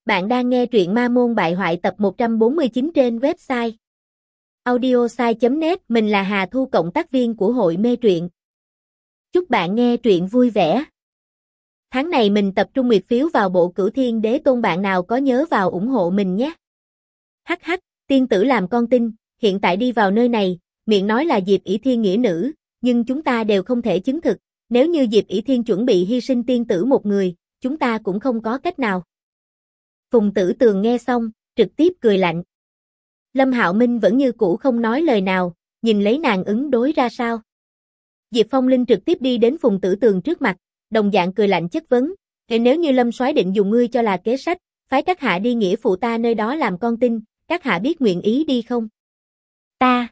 Bạn đang nghe truyện Ma Môn Bại Hoại tập 149 trên website audiosai.net. Mình là Hà Thu, cộng tác viên của hội mê truyện. Chúc bạn nghe truyện vui vẻ. Tháng này mình tập trung nguyệt phiếu vào bộ Cửu Thiên Đế Tôn, bạn nào có nhớ vào ủng hộ mình nhé. Hắc hắc, tiên tử làm con tin, hiện tại đi vào nơi này, miệng nói là Diệp ỷ Thiên nghĩa nữ, nhưng chúng ta đều không thể chứng thực, nếu như Diệp ỷ Thiên chuẩn bị hy sinh tiên tử một người, chúng ta cũng không có cách nào. Phùng Tử Tường nghe xong, trực tiếp cười lạnh. Lâm Hạo Minh vẫn như cũ không nói lời nào, nhìn lấy nàng ứng đối ra sao. Diệp Phong Linh trực tiếp đi đến Phùng Tử Tường trước mặt, đồng dạng cười lạnh chất vấn, nếu như Lâm soái định dùng ngươi cho là kế sách, phái các hạ đi nghĩa phụ ta nơi đó làm con tin, các hạ biết nguyện ý đi không? Ta.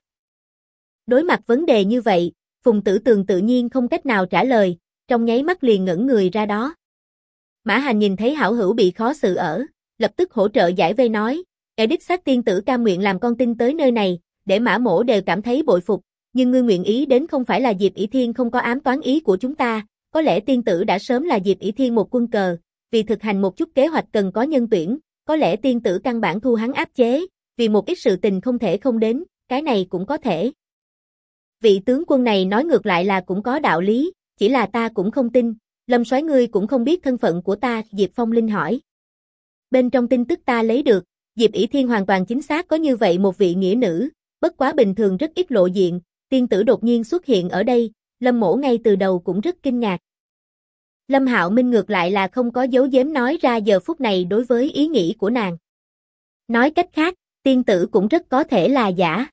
Đối mặt vấn đề như vậy, Phùng Tử Tường tự nhiên không cách nào trả lời, trong nháy mắt liền ngẩn người ra đó. Mã Hành nhìn thấy hảo hữu bị khó xử ở, lập tức hỗ trợ giải vây nói, đích xác tiên tử cam nguyện làm con tin tới nơi này, để Mã Mỗ đều cảm thấy bội phục, nhưng ngươi nguyện ý đến không phải là Diệp ỷ Thiên không có ám toán ý của chúng ta, có lẽ tiên tử đã sớm là Diệp ỷ Thiên một quân cờ, vì thực hành một chút kế hoạch cần có nhân tuyển, có lẽ tiên tử căn bản thu hắn áp chế, vì một ít sự tình không thể không đến, cái này cũng có thể. Vị tướng quân này nói ngược lại là cũng có đạo lý, chỉ là ta cũng không tin, Lâm soái ngươi cũng không biết thân phận của ta, Diệp Phong Linh hỏi. Bên trong tin tức ta lấy được, Diệp ỷ Thiên hoàn toàn chính xác có như vậy một vị nghĩa nữ, bất quá bình thường rất ít lộ diện, tiên tử đột nhiên xuất hiện ở đây, Lâm mỗ ngay từ đầu cũng rất kinh ngạc. Lâm Hạo Minh ngược lại là không có giấu giếm nói ra giờ phút này đối với ý nghĩ của nàng. Nói cách khác, tiên tử cũng rất có thể là giả.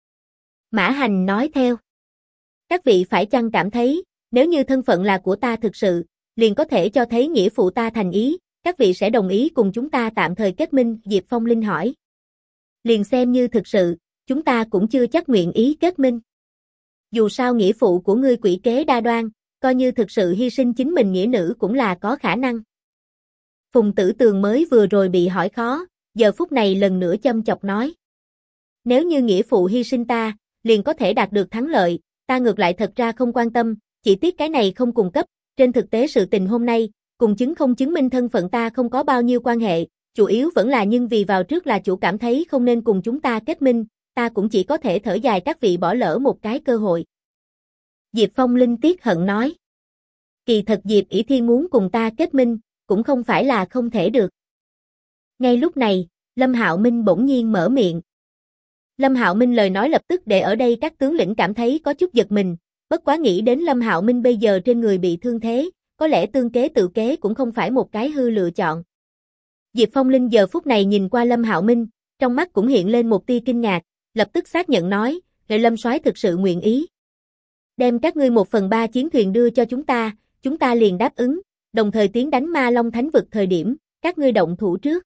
Mã Hành nói theo. Các vị phải chăng cảm thấy, nếu như thân phận là của ta thực sự, liền có thể cho thấy nghĩa phụ ta thành ý, các vị sẽ đồng ý cùng chúng ta tạm thời kết minh, Diệp Phong Linh hỏi. Liền xem như thực sự, chúng ta cũng chưa chắc nguyện ý kết minh. Dù sao nghĩa phụ của ngươi quỷ kế đa đoan, coi như thực sự hy sinh chính mình nghĩa nữ cũng là có khả năng. Phùng Tử Tường mới vừa rồi bị hỏi khó, giờ phút này lần nữa châm chọc nói. Nếu như nghĩa phụ hy sinh ta, liền có thể đạt được thắng lợi, ta ngược lại thật ra không quan tâm, chỉ tiếc cái này không cung cấp, trên thực tế sự tình hôm nay, cùng chứng không chứng minh thân phận ta không có bao nhiêu quan hệ, chủ yếu vẫn là nhưng vì vào trước là chủ cảm thấy không nên cùng chúng ta kết minh, ta cũng chỉ có thể thở dài các vị bỏ lỡ một cái cơ hội. Diệp Phong Linh tiếc hận nói. Kỳ thật Diệp ỷ Thiên muốn cùng ta kết minh, cũng không phải là không thể được. Ngay lúc này, Lâm Hạo Minh bỗng nhiên mở miệng. Lâm Hạo Minh lời nói lập tức để ở đây các tướng lĩnh cảm thấy có chút giật mình, bất quá nghĩ đến Lâm Hạo Minh bây giờ trên người bị thương thế, có lẽ tương kế tự kế cũng không phải một cái hư lựa chọn. Diệp Phong Linh giờ phút này nhìn qua Lâm Hạo Minh, trong mắt cũng hiện lên một tia kinh ngạc, lập tức xác nhận nói, Lâm soái thực sự nguyện ý. Đem các ngươi 1/3 chiến thuyền đưa cho chúng ta liền đáp ứng, đồng thời tiến đánh Ma Long Thánh vực thời điểm, các ngươi động thủ trước.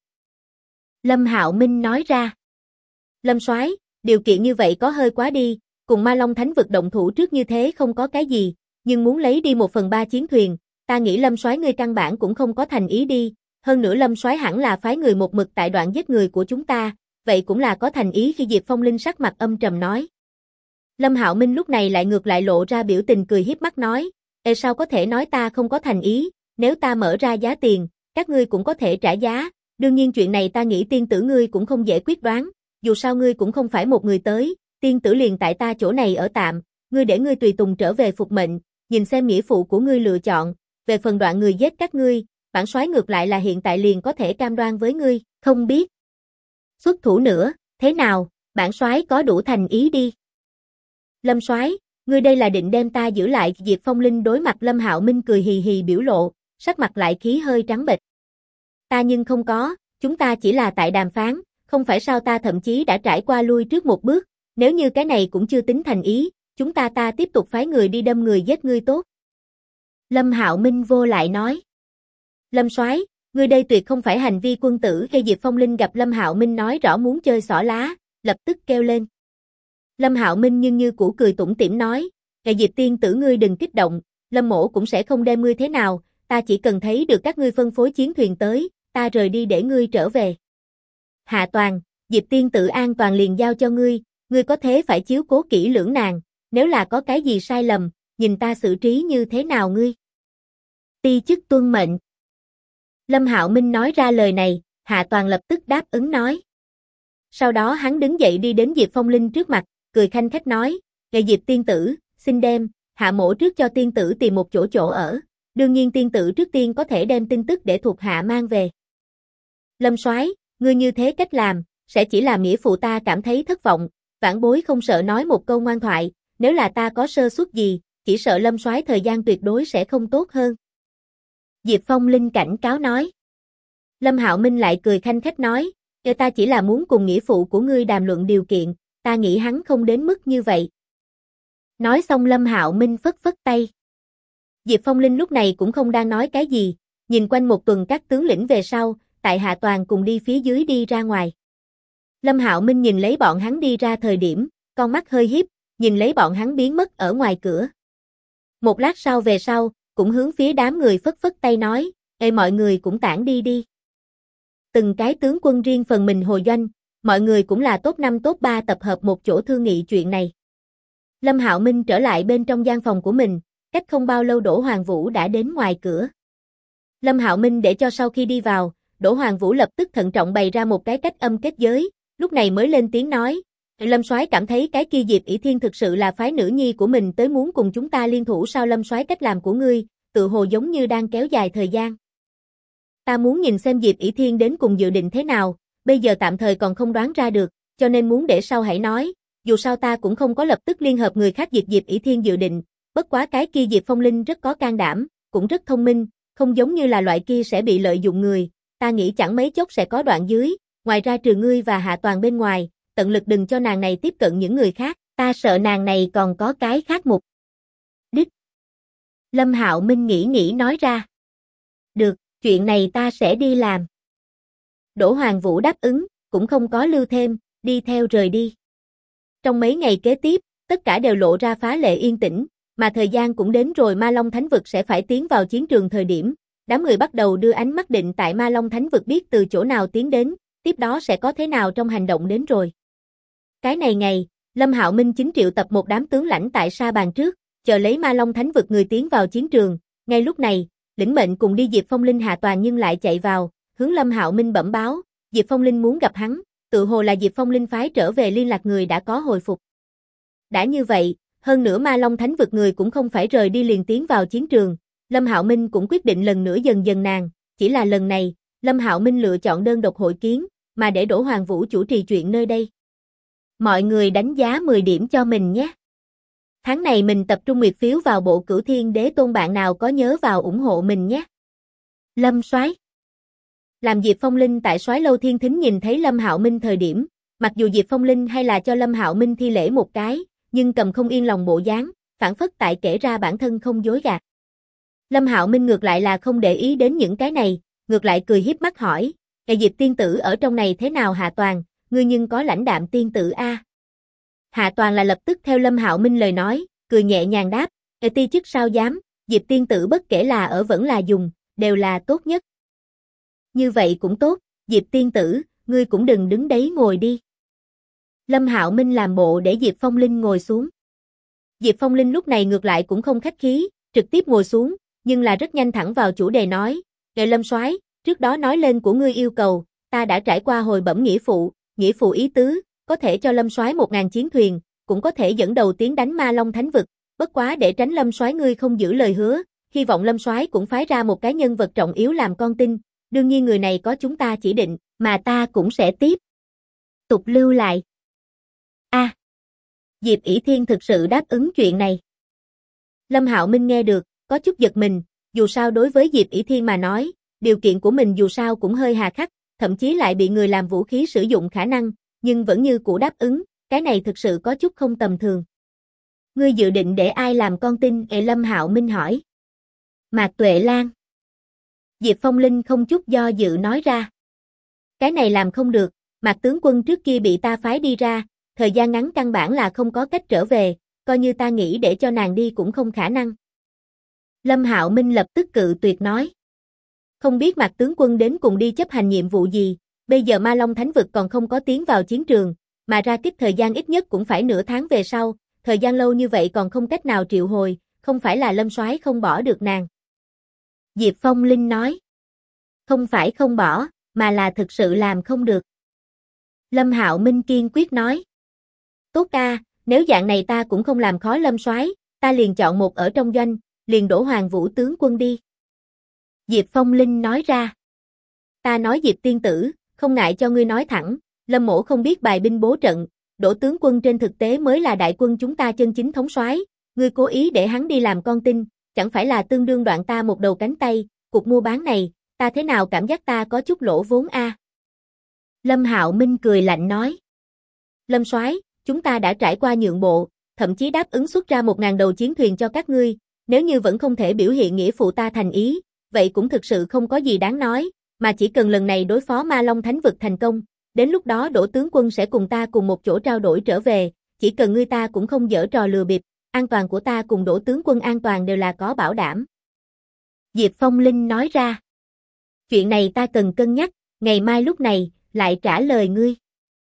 Lâm Hạo Minh nói ra. Lâm soái, điều kiện như vậy có hơi quá đi, cùng Ma Long Thánh vực động thủ trước như thế không có cái gì, nhưng muốn lấy đi 1/3 chiến thuyền, ta nghĩ Lâm soái ngươi căn bản cũng không có thành ý đi, hơn nữa Lâm soái hẳn là phái người một mực tại đoạn giết người của chúng ta, vậy cũng là có thành ý khi Diệp Phong Linh sắc mặt âm trầm nói. Lâm Hạo Minh lúc này lại ngược lại lộ ra biểu tình cười hiếp mắt nói, sao có thể nói ta không có thành ý, nếu ta mở ra giá tiền, các ngươi cũng có thể trả giá, đương nhiên chuyện này ta nghĩ tiên tử ngươi cũng không dễ quyết đoán, dù sao ngươi cũng không phải một người tới, tiên tử liền tại ta chỗ này ở tạm, ngươi để ngươi tùy tùng trở về phục mệnh, nhìn xem nghĩa phụ của ngươi lựa chọn, về phần đoạn người giết các ngươi, bản soái ngược lại là hiện tại liền có thể cam đoan với ngươi, không biết. Xuất thủ nữa, thế nào, bản soái có đủ thành ý đi. Lâm soái, ngươi đây là định đem ta giữ lại, Diệp Phong Linh đối mặt Lâm Hạo Minh cười hì hì biểu lộ, sắc mặt lại khí hơi trắng bệch. Ta nhưng không có, chúng ta chỉ là tại đàm phán, không phải sao ta thậm chí đã trải qua lui trước một bước, nếu như cái này cũng chưa tính thành ý, chúng ta tiếp tục phái người đi đâm người giết ngươi tốt. Lâm Hạo Minh vô lại nói. Lâm soái, ngươi đây tuyệt không phải hành vi quân tử, khi Diệp Phong Linh gặp Lâm Hạo Minh nói rõ muốn chơi xỏ lá, lập tức kêu lên. Lâm Hạo Minh nhưng như cũ cười tủm tỉm nói, Diệp tiên tử ngươi đừng kích động, Lâm mỗ cũng sẽ không đem ngươi thế nào, ta chỉ cần thấy được các ngươi phân phối chiến thuyền tới, ta rời đi để ngươi trở về. Hạ Toàn, Diệp tiên tử an toàn liền giao cho ngươi có thế phải chiếu cố kỹ lưỡng nàng, nếu là có cái gì sai lầm, nhìn ta xử trí như thế nào ngươi. Ti chức tuân mệnh. Lâm Hạo Minh nói ra lời này, Hạ Toàn lập tức đáp ứng nói. Sau đó hắn đứng dậy đi đến Diệp Phong Linh trước mặt, cười khanh khách nói, "Ngài Diệp tiên tử, xin đem Hạ mỗ trước cho tiên tử tìm một chỗ ở, đương nhiên tiên tử trước tiên có thể đem tin tức để thuộc hạ mang về." Lâm soái, ngươi như thế cách làm, sẽ chỉ làm nghĩa phụ ta cảm thấy thất vọng, vãn bối không sợ nói một câu ngoan thoại, nếu là ta có sơ suất gì, chỉ sợ Lâm soái thời gian tuyệt đối sẽ không tốt hơn. Diệp Phong Linh cảnh cáo nói. Lâm Hạo Minh lại cười khanh khách nói, ta chỉ là muốn cùng nghĩa phụ của ngươi đàm luận điều kiện, ta nghĩ hắn không đến mức như vậy. Nói xong Lâm Hạo Minh phất phất tay. Diệp Phong Linh lúc này cũng không đang nói cái gì, nhìn quanh một tuần các tướng lĩnh về sau, tại Hạ Toàn cùng đi phía dưới đi ra ngoài. Lâm Hạo Minh nhìn lấy bọn hắn đi ra thời điểm, con mắt hơi híp, nhìn lấy bọn hắn biến mất ở ngoài cửa. Một lát sau về sau, cũng hướng phía đám người phất phất tay nói, "Ê mọi người cũng tản đi đi." Từng cái tướng quân riêng phần mình hồi doanh, mọi người cũng là top 5 top 3 tập hợp một chỗ thương nghị chuyện này. Lâm Hạo Minh trở lại bên trong gian phòng của mình, cách không bao lâu Đỗ Hoàng Vũ đã đến ngoài cửa. Lâm Hạo Minh để cho sau khi đi vào, Đỗ Hoàng Vũ lập tức thận trọng bày ra một cái cách âm kết giới, lúc này mới lên tiếng nói, "Lâm soái cảm thấy cái kia Diệp ỷ Thiên thực sự là phái nữ nhi của mình tới muốn cùng chúng ta liên thủ sao?" Lâm soái, cách làm của ngươi, tự hồ giống như đang kéo dài thời gian. Ta muốn nhìn xem Diệp ỷ Thiên đến cùng dự định thế nào, bây giờ tạm thời còn không đoán ra được, cho nên muốn để sau hãy nói, dù sao ta cũng không có lập tức liên hợp người khác diệt Diệp ỷ Thiên dự định, bất quá cái kia Diệp Phong Linh rất có can đảm, cũng rất thông minh, không giống như là loại kia sẽ bị lợi dụng người, ta nghĩ chẳng mấy chốc sẽ có đoạn dưới, ngoài ra trừ ngươi và Hạ Toàn bên ngoài, tận lực đừng cho nàng này tiếp cận những người khác, ta sợ nàng này còn có cái khác mục đích. Lâm Hạo Minh nghĩ nói ra. Được, chuyện này ta sẽ đi làm. Đỗ Hoàng Vũ đáp ứng, cũng không có lưu thêm, đi theo rời đi. Trong mấy ngày kế tiếp, tất cả đều lộ ra phá lệ yên tĩnh, mà thời gian cũng đến rồi Ma Long Thánh Vực sẽ phải tiến vào chiến trường thời điểm, đám người bắt đầu đưa ánh mắt định tại Ma Long Thánh Vực biết từ chỗ nào tiến đến, tiếp đó sẽ có thế nào trong hành động đến rồi. Cái này ngày, Lâm Hạo Minh chính triệu tập một đám tướng lãnh tại sa bàn trước, chờ lấy Ma Long Thánh Vực người tiến vào chiến trường, ngay lúc này, lĩnh mệnh cùng đi Diệp Phong Linh Hạ Toàn nhưng lại chạy vào, hướng Lâm Hạo Minh bẩm báo, Diệp Phong Linh muốn gặp hắn, tự hồ là Diệp Phong Linh phái trở về liên lạc người đã có hồi phục. Đã như vậy, hơn nữa Ma Long Thánh Vực người cũng không phải rời đi liền tiến vào chiến trường, Lâm Hạo Minh cũng quyết định lần nữa dần dần nàng, chỉ là lần này, Lâm Hạo Minh lựa chọn đơn độc hội kiến, mà để Đỗ Hoàng Vũ chủ trì chuyện nơi đây. Mọi người đánh giá 10 điểm cho mình nhé. Tháng này mình tập trung nguyệt phiếu vào bộ Cửu Thiên Đế Tôn, bạn nào có nhớ vào ủng hộ mình nhé. Lâm soái. Làm Diệp Phong Linh tại Soái Lâu Thiên Thính nhìn thấy Lâm Hạo Minh thời điểm, mặc dù Diệp Phong Linh hay là cho Lâm Hạo Minh thi lễ một cái, nhưng cầm không yên lòng bộ dáng, phản phất tại kể ra bản thân không dối gạt. Lâm Hạo Minh ngược lại là không để ý đến những cái này, ngược lại cười hiếp mắt hỏi, "Ngài Diệp tiên tử ở trong này thế nào Hạ Toàn, ngươi nhưng có lãnh đạm tiên tử a?" Hạ Toàn là lập tức theo Lâm Hạo Minh lời nói, cười nhẹ nhàng đáp, "Ti chức sao dám, Diệp tiên tử bất kể là ở vẫn là dùng, đều là tốt nhất." "Như vậy cũng tốt, Diệp tiên tử, ngươi cũng đừng đứng đấy ngồi đi." Lâm Hạo Minh làm bộ để Diệp Phong Linh ngồi xuống. Diệp Phong Linh lúc này ngược lại cũng không khách khí, trực tiếp ngồi xuống, nhưng là rất nhanh thẳng vào chủ đề nói, "Ngài Lâm soái, trước đó nói lên của ngươi yêu cầu, ta đã trải qua hồi bẩm nghĩa phụ ý tứ, có thể cho Lâm soái 1000 chiến thuyền, cũng có thể dẫn đầu tiến đánh Ma Long Thánh Vực, bất quá để tránh Lâm soái ngươi không giữ lời hứa, hy vọng Lâm soái cũng phái ra một cái nhân vật trọng yếu làm con tin, đương nhiên người này có chúng ta chỉ định, mà ta cũng sẽ tiếp tục lưu lại." Diệp ỷ Thiên thực sự đáp ứng chuyện này. Lâm Hạo Minh nghe được, có chút giật mình, dù sao đối với Diệp ỷ Thiên mà nói, điều kiện của mình dù sao cũng hơi hà khắc, thậm chí lại bị người làm vũ khí sử dụng khả năng, nhưng vẫn như cũ đáp ứng, cái này thực sự có chút không tầm thường. "Ngươi dự định để ai làm con tin?" Lâm Hạo Minh hỏi. "Mạc Tuệ Lan." Diệp Phong Linh không chút do dự nói ra. "Cái này làm không được, Mạc tướng quân trước kia bị ta phái đi ra, thời gian ngắn căn bản là không có cách trở về, coi như ta nghĩ để cho nàng đi cũng không khả năng." Lâm Hạo Minh lập tức cự tuyệt nói. "Không biết Mạc tướng quân đến cùng đi chấp hành nhiệm vụ gì, bây giờ Ma Long Thánh Vực còn không có tiến vào chiến trường, mà ra kích thời gian ít nhất cũng phải nửa tháng về sau, thời gian lâu như vậy còn không cách nào triệu hồi, không phải là Lâm soái không bỏ được nàng." Diệp Phong Linh nói. "Không phải không bỏ, mà là thực sự làm không được. Lâm Hạo Minh kiên quyết nói. Tốt ca, nếu dạng này ta cũng không làm khó Lâm soái, ta liền chọn một ở trong doanh, liền đổ Hoàng Vũ tướng quân đi. Diệp Phong Linh nói ra. Ta nói Diệp tiên tử, không ngại cho ngươi nói thẳng, Lâm mỗ không biết bài binh bố trận, đổ tướng quân trên thực tế mới là đại quân chúng ta chân chính thống soái, ngươi cố ý để hắn đi làm con tin, chẳng phải là tương đương đoạn ta một đầu cánh tay, cuộc mua bán này, ta thế nào cảm giác ta có chút lỗ vốn a. Lâm Hạo Minh cười lạnh nói. Lâm soái, chúng ta đã trải qua nhượng bộ, thậm chí đáp ứng xuất ra 1.000 đầu chiến thuyền cho các ngươi, nếu như vẫn không thể biểu hiện nghĩa phụ ta thành ý, vậy cũng thực sự không có gì đáng nói, mà chỉ cần lần này đối phó Ma Long Thánh Vực thành công, đến lúc đó đổ tướng quân sẽ cùng ta cùng một chỗ trao đổi trở về, chỉ cần ngươi ta cũng không giở trò lừa bịp, an toàn của ta cùng đổ tướng quân an toàn đều là có bảo đảm. Diệp Phong Linh nói ra. Chuyện này ta cần cân nhắc, ngày mai lúc này, lại trả lời ngươi.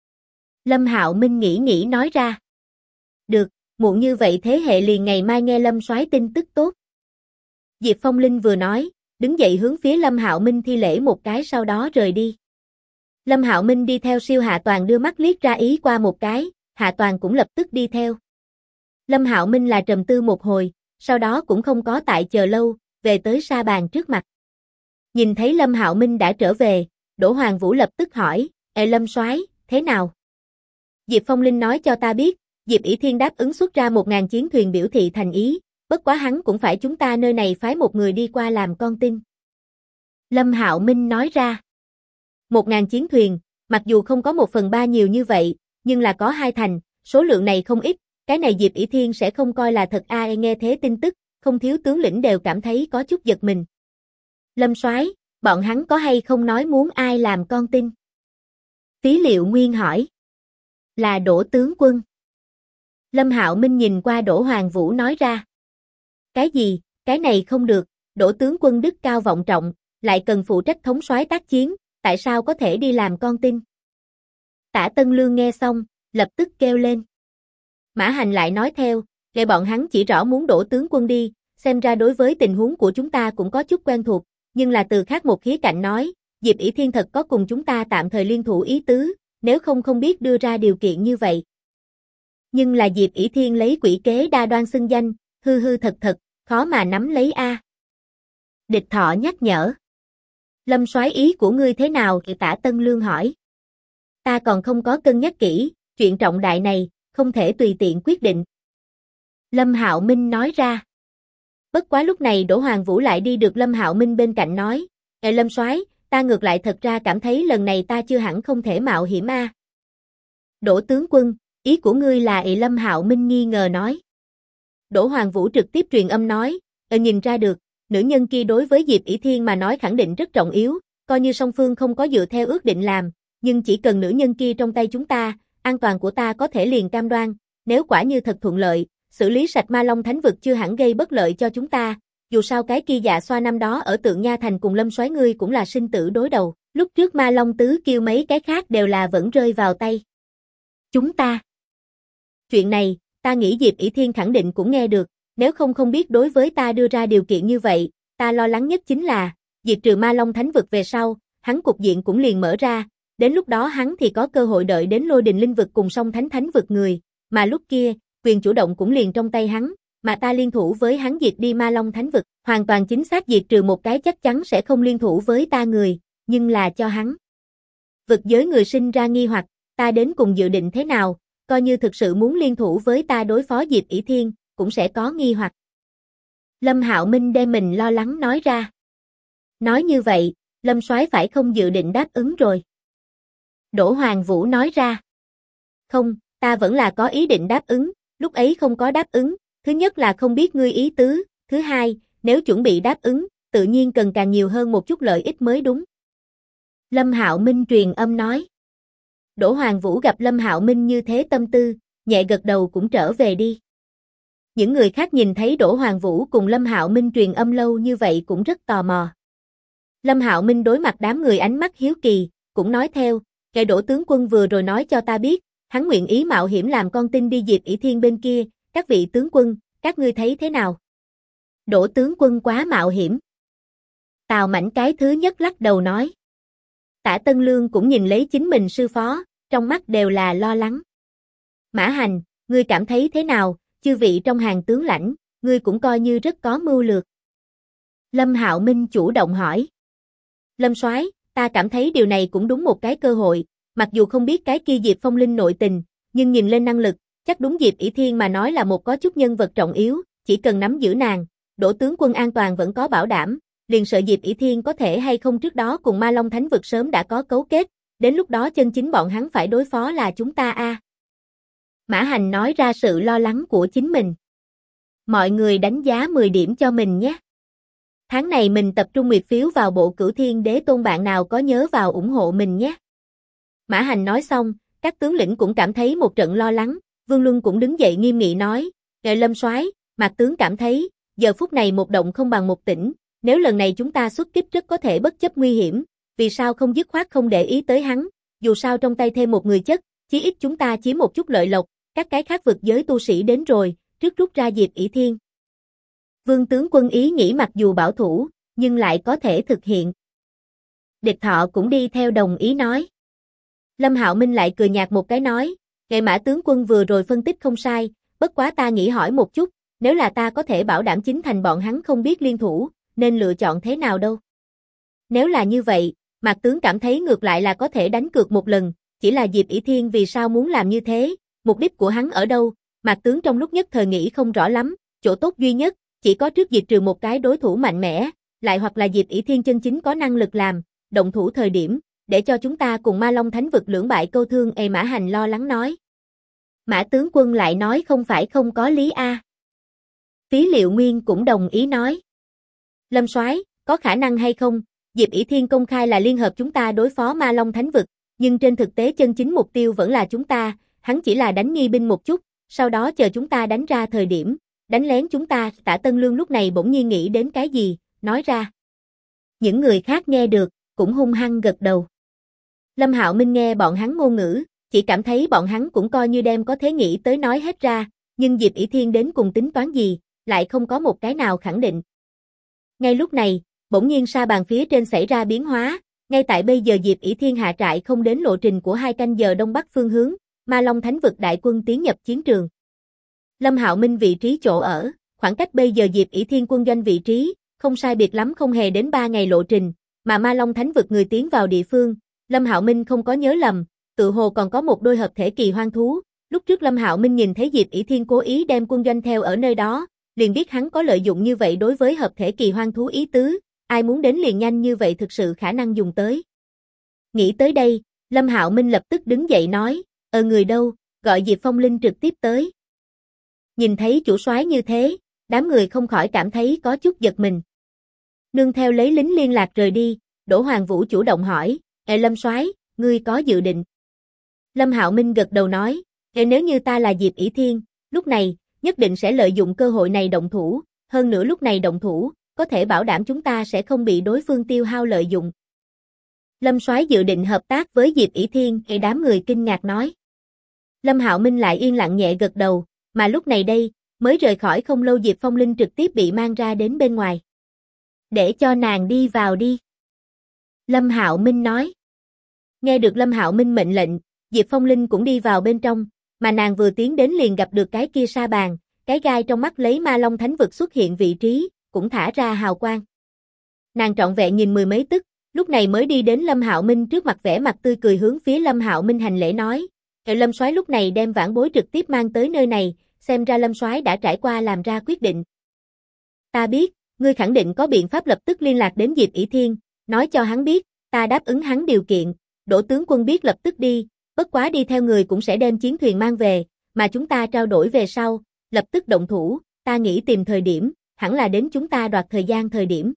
Lâm Hạo Minh nghĩ nói ra. Được, muộn như vậy thế hệ liền ngày mai nghe Lâm soái tin tức tốt. Diệp Phong Linh vừa nói, đứng dậy hướng phía Lâm Hạo Minh thi lễ một cái sau đó rời đi. Lâm Hạo Minh đi theo Siêu Hạ Toàn đưa mắt liếc ra ý qua một cái, Hạ Toàn cũng lập tức đi theo. Lâm Hạo Minh là trầm tư một hồi, sau đó cũng không có tại chờ lâu, về tới sa bàn trước mặt. Nhìn thấy Lâm Hạo Minh đã trở về, Đỗ Hoàng Vũ lập tức hỏi, Lâm soái, thế nào? Diệp Phong Linh nói cho ta biết, Diệp ỷ Thiên đáp ứng xuất ra 1.000 chiến thuyền biểu thị thành ý, bất quá hắn cũng phải chúng ta nơi này phái một người đi qua làm con tin. Lâm Hạo Minh nói ra. 1.000 chiến thuyền, mặc dù không có 1/3 nhiều như vậy, nhưng là có 2 thành, số lượng này không ít, cái này Diệp ỷ Thiên sẽ không coi là thật ai nghe thế tin tức, không thiếu tướng lĩnh đều cảm thấy có chút giật mình. Lâm soái, bọn hắn có hay không nói muốn ai làm con tin? Phí Liệu Nguyên hỏi. Là Đỗ tướng quân. Lâm Hạo Minh nhìn qua Đỗ Hoàng Vũ nói ra. Cái gì, cái này không được, Đỗ tướng quân đức cao vọng trọng, lại cần phụ trách thống soái tác chiến, tại sao có thể đi làm con tin? Tả Tân Lương nghe xong, lập tức kêu lên. Mã Hành lại nói theo, nghe bọn hắn chỉ rõ muốn Đỗ tướng quân đi, xem ra đối với tình huống của chúng ta cũng có chút quen thuộc, nhưng là từ khác một khía cạnh nói, Diệp ỷ Thiên thật có cùng chúng ta tạm thời liên thủ ý tứ, nếu không biết đưa ra điều kiện như vậy. Nhưng là Diệp ỷ Thiên lấy quỷ kế đa đoan xưng danh, hư hư thật thật, khó mà nắm lấy a. Địch Thọ nhắc nhở. Lâm soái ý của ngươi thế nào? Tả Tân Lương hỏi. Ta còn không có cân nhắc kỹ, chuyện trọng đại này, không thể tùy tiện quyết định. Lâm Hạo Minh nói ra. Bất quá lúc này Đỗ Hoàng Vũ lại đi được Lâm Hạo Minh bên cạnh nói, Lâm soái, ta ngược lại thật ra cảm thấy lần này ta chưa hẳn không thể mạo hiểm a. Đỗ tướng quân, ý của ngươi là Lâm Hạo Minh nghi ngờ nói. Đỗ Hoàng Vũ trực tiếp truyền âm nói, nhìn ra được, nữ nhân kia đối với Diệp ỷ Thiên mà nói khẳng định rất trọng yếu, coi như song phương không có dựa theo ước định làm, nhưng chỉ cần nữ nhân kia trong tay chúng ta, an toàn của ta có thể liền cam đoan, nếu quả như thật thuận lợi, xử lý sạch Ma Long Thánh Vực chưa hẳn gây bất lợi cho chúng ta, dù sao cái kia Dạ Xoa năm đó ở Tượng Nha Thành cùng Lâm soái ngươi cũng là sinh tử đối đầu, lúc trước Ma Long Tứ kêu mấy cái khác đều là vẫn rơi vào tay chúng ta. Chuyện này, ta nghĩ Diệp ỷ Thiên khẳng định cũng nghe được, nếu không biết đối với ta đưa ra điều kiện như vậy, ta lo lắng nhất chính là, diệt trừ Ma Long Thánh Vực về sau, hắn cục diện cũng liền mở ra, đến lúc đó hắn thì có cơ hội đợi đến Lôi Đình Linh Vực cùng Song Thánh Vực người, mà lúc kia, quyền chủ động cũng liền trong tay hắn, mà ta liên thủ với hắn diệt đi Ma Long Thánh Vực, hoàn toàn chính xác diệt trừ một cái chắc chắn sẽ không liên thủ với ta người, nhưng là cho hắn. Vực giới người sinh ra nghi hoặc, ta đến cùng dự định thế nào, coi như thực sự muốn liên thủ với ta đối phó Diệp ỷ Thiên, cũng sẽ có nghi hoặc. Lâm Hạo Minh đem mình lo lắng nói ra. Nói như vậy, Lâm soái phải không dự định đáp ứng rồi. Đỗ Hoàng Vũ nói ra. Không, ta vẫn là có ý định đáp ứng, lúc ấy không có đáp ứng, thứ nhất là không biết ngươi ý tứ, thứ hai, nếu chuẩn bị đáp ứng, tự nhiên cần càng nhiều hơn một chút lợi ích mới đúng. Lâm Hạo Minh truyền âm nói. Đỗ Hoàng Vũ gặp Lâm Hạo Minh như thế tâm tư, nhẹ gật đầu cũng trở về đi. Những người khác nhìn thấy Đỗ Hoàng Vũ cùng Lâm Hạo Minh truyền âm lâu như vậy cũng rất tò mò. Lâm Hạo Minh đối mặt đám người ánh mắt hiếu kỳ, cũng nói theo, cái Đỗ tướng quân vừa rồi nói cho ta biết, hắn nguyện ý mạo hiểm làm con tin đi Diệp ỷ Thiên bên kia, các vị tướng quân, các ngươi thấy thế nào? Đỗ tướng quân quá mạo hiểm. Tào Mãnh cái thứ nhất lắc đầu nói. Tả Tân Lương cũng nhìn lấy chính mình sư phó, trong mắt đều là lo lắng. Mã Hành, ngươi cảm thấy thế nào, chư vị trong hàng tướng lãnh, ngươi cũng coi như rất có mưu lược. Lâm Hạo Minh chủ động hỏi. Lâm soái, ta cảm thấy điều này cũng đúng một cái cơ hội, mặc dù không biết cái kia Diệp Phong Linh nội tình, nhưng nhìn lên năng lực, chắc đúng Diệp ỷ Thiên mà nói là một có chút nhân vật trọng yếu, chỉ cần nắm giữ nàng, Đỗ tướng quân an toàn vẫn có bảo đảm, liền sợ Diệp ỷ Thiên có thể hay không trước đó cùng Ma Long Thánh vực sớm đã có cấu kết, đến lúc đó chân chính bọn hắn phải đối phó là chúng ta a. Mã Hành nói ra sự lo lắng của chính mình. Mọi người đánh giá 10 điểm cho mình nhé. Tháng này mình tập trung nguyệt phiếu vào bộ Cửu Thiên Đế Tôn, bạn nào có nhớ vào ủng hộ mình nhé. Mã Hành nói xong, các tướng lĩnh cũng cảm thấy một trận lo lắng, Vương Luân cũng đứng dậy nghiêm nghị nói, "Ngài Lâm soái, Mạc tướng cảm thấy, giờ phút này một động không bằng một tĩnh, nếu lần này chúng ta xuất kích rất có thể bất chấp nguy hiểm, vì sao không dứt khoát không để ý tới hắn, dù sao trong tay thêm một người chất, chí ít chúng ta chiếm một chút lợi lộc, các cái khác vực giới tu sĩ đến rồi, trước rút ra Diệp ỷ Thiên." Vương tướng quân ý nghĩ mặc dù bảo thủ, nhưng lại có thể thực hiện. Địch Thọ cũng đi theo đồng ý nói. Lâm Hạo Minh lại cười nhạt một cái nói, "Ngài Mã tướng quân vừa rồi phân tích không sai, bất quá ta nghĩ hỏi một chút, nếu là ta có thể bảo đảm chính thành bọn hắn không biết liên thủ, nên lựa chọn thế nào đâu?" Nếu là như vậy, Mạc tướng cảm thấy ngược lại là có thể đánh cược một lần, chỉ là Diệp ỷ Thiên vì sao muốn làm như thế, mục đích của hắn ở đâu, Mạc tướng trong lúc nhất thời nghĩ không rõ lắm, chỗ tốt duy nhất, chỉ có trước diệt trừ một cái đối thủ mạnh mẽ, lại hoặc là Diệp ỷ Thiên chân chính có năng lực làm, động thủ thời điểm, để cho chúng ta cùng Ma Long Thánh vực lưỡng bại câu thương. Mã Hành lo lắng nói. Mã tướng quân lại nói không phải không có lý a. Phí Liệu Nguyên cũng đồng ý nói. Lâm soái, có khả năng hay không, Diệp ỷ Thiên công khai là liên hợp chúng ta đối phó Ma Long Thánh vực, nhưng trên thực tế chân chính mục tiêu vẫn là chúng ta, hắn chỉ là đánh nghi binh một chút, sau đó chờ chúng ta đánh ra thời điểm, đánh lén chúng ta. Tả Tân Lương lúc này bỗng nhiên nghĩ đến cái gì, nói ra. Những người khác nghe được, cũng hung hăng gật đầu. Lâm Hạo Minh nghe bọn hắn ngôn ngữ, chỉ cảm thấy bọn hắn cũng coi như đem có thể nghĩ tới nói hết ra, nhưng Diệp ỷ Thiên đến cùng tính toán gì, lại không có một cái nào khẳng định. Ngay lúc này, bỗng nhiên sa bàn phía trên xảy ra biến hóa, ngay tại bây giờ Diệp ỷ Thiên hạ trại không đến lộ trình của 2 canh giờ đông bắc phương hướng, Ma Long Thánh vực đại quân tiến nhập chiến trường. Lâm Hạo Minh vị trí chỗ ở, khoảng cách bây giờ Diệp ỷ Thiên quân doanh vị trí, không sai biệt lắm không hề đến 3 ngày lộ trình, mà Ma Long Thánh vực người tiến vào địa phương, Lâm Hạo Minh không có nhớ lầm, tự hồ còn có một đôi hợp thể kỳ hoang thú, lúc trước Lâm Hạo Minh nhìn thấy Diệp ỷ Thiên cố ý đem quân doanh theo ở nơi đó, liền biết hắn có lợi dụng như vậy đối với hợp thể kỳ hoang thú ý tứ, ai muốn đến liền nhanh như vậy thực sự khả năng dùng tới. Nghĩ tới đây, Lâm Hạo Minh lập tức đứng dậy nói, người đâu, gọi Diệp Phong Linh trực tiếp tới. Nhìn thấy chủ soái như thế, đám người không khỏi cảm thấy có chút giật mình. Nương theo lấy lính liên lạc rời đi, Đỗ Hoàng Vũ chủ động hỏi, Lâm soái, ngươi có dự định? Lâm Hạo Minh gật đầu nói, nếu như ta là Diệp ỷ Thiên, lúc này, nhất định sẽ lợi dụng cơ hội này động thủ, hơn nữa lúc này động thủ, có thể bảo đảm chúng ta sẽ không bị đối phương tiêu hao lợi dụng. Lâm soái dự định hợp tác với Diệp ỷ Thiên, đám người kinh ngạc nói. Lâm Hạo Minh lại yên lặng nhẹ gật đầu, mà lúc này đây, mới rời khỏi không lâu Diệp Phong Linh trực tiếp bị mang ra đến bên ngoài. Để cho nàng đi vào đi. Lâm Hạo Minh nói. Nghe được Lâm Hạo Minh mệnh lệnh, Diệp Phong Linh cũng đi vào bên trong, mà nàng vừa tiến đến liền gặp được cái kia sa bàn, cái gai trong mắt lấy Ma Long Thánh vực xuất hiện vị trí, cũng thả ra hào quang. Nàng trọn vẹn nhìn mười mấy tức, lúc này mới đi đến Lâm Hạo Minh trước mặt vẻ mặt tươi cười hướng phía Lâm Hạo Minh hành lễ nói, Lâm soái lúc này đem vãn bối trực tiếp mang tới nơi này, xem ra Lâm soái đã trải qua làm ra quyết định. Ta biết, ngươi khẳng định có biện pháp lập tức liên lạc đến Diệp ỷ Thiên, nói cho hắn biết, ta đáp ứng hắn điều kiện, Đỗ tướng quân biết lập tức đi, bất quá đi theo người cũng sẽ đem chiến thuyền mang về, mà chúng ta trao đổi về sau, lập tức động thủ, ta nghĩ tìm thời điểm, hẳn là đến chúng ta đoạt thời điểm.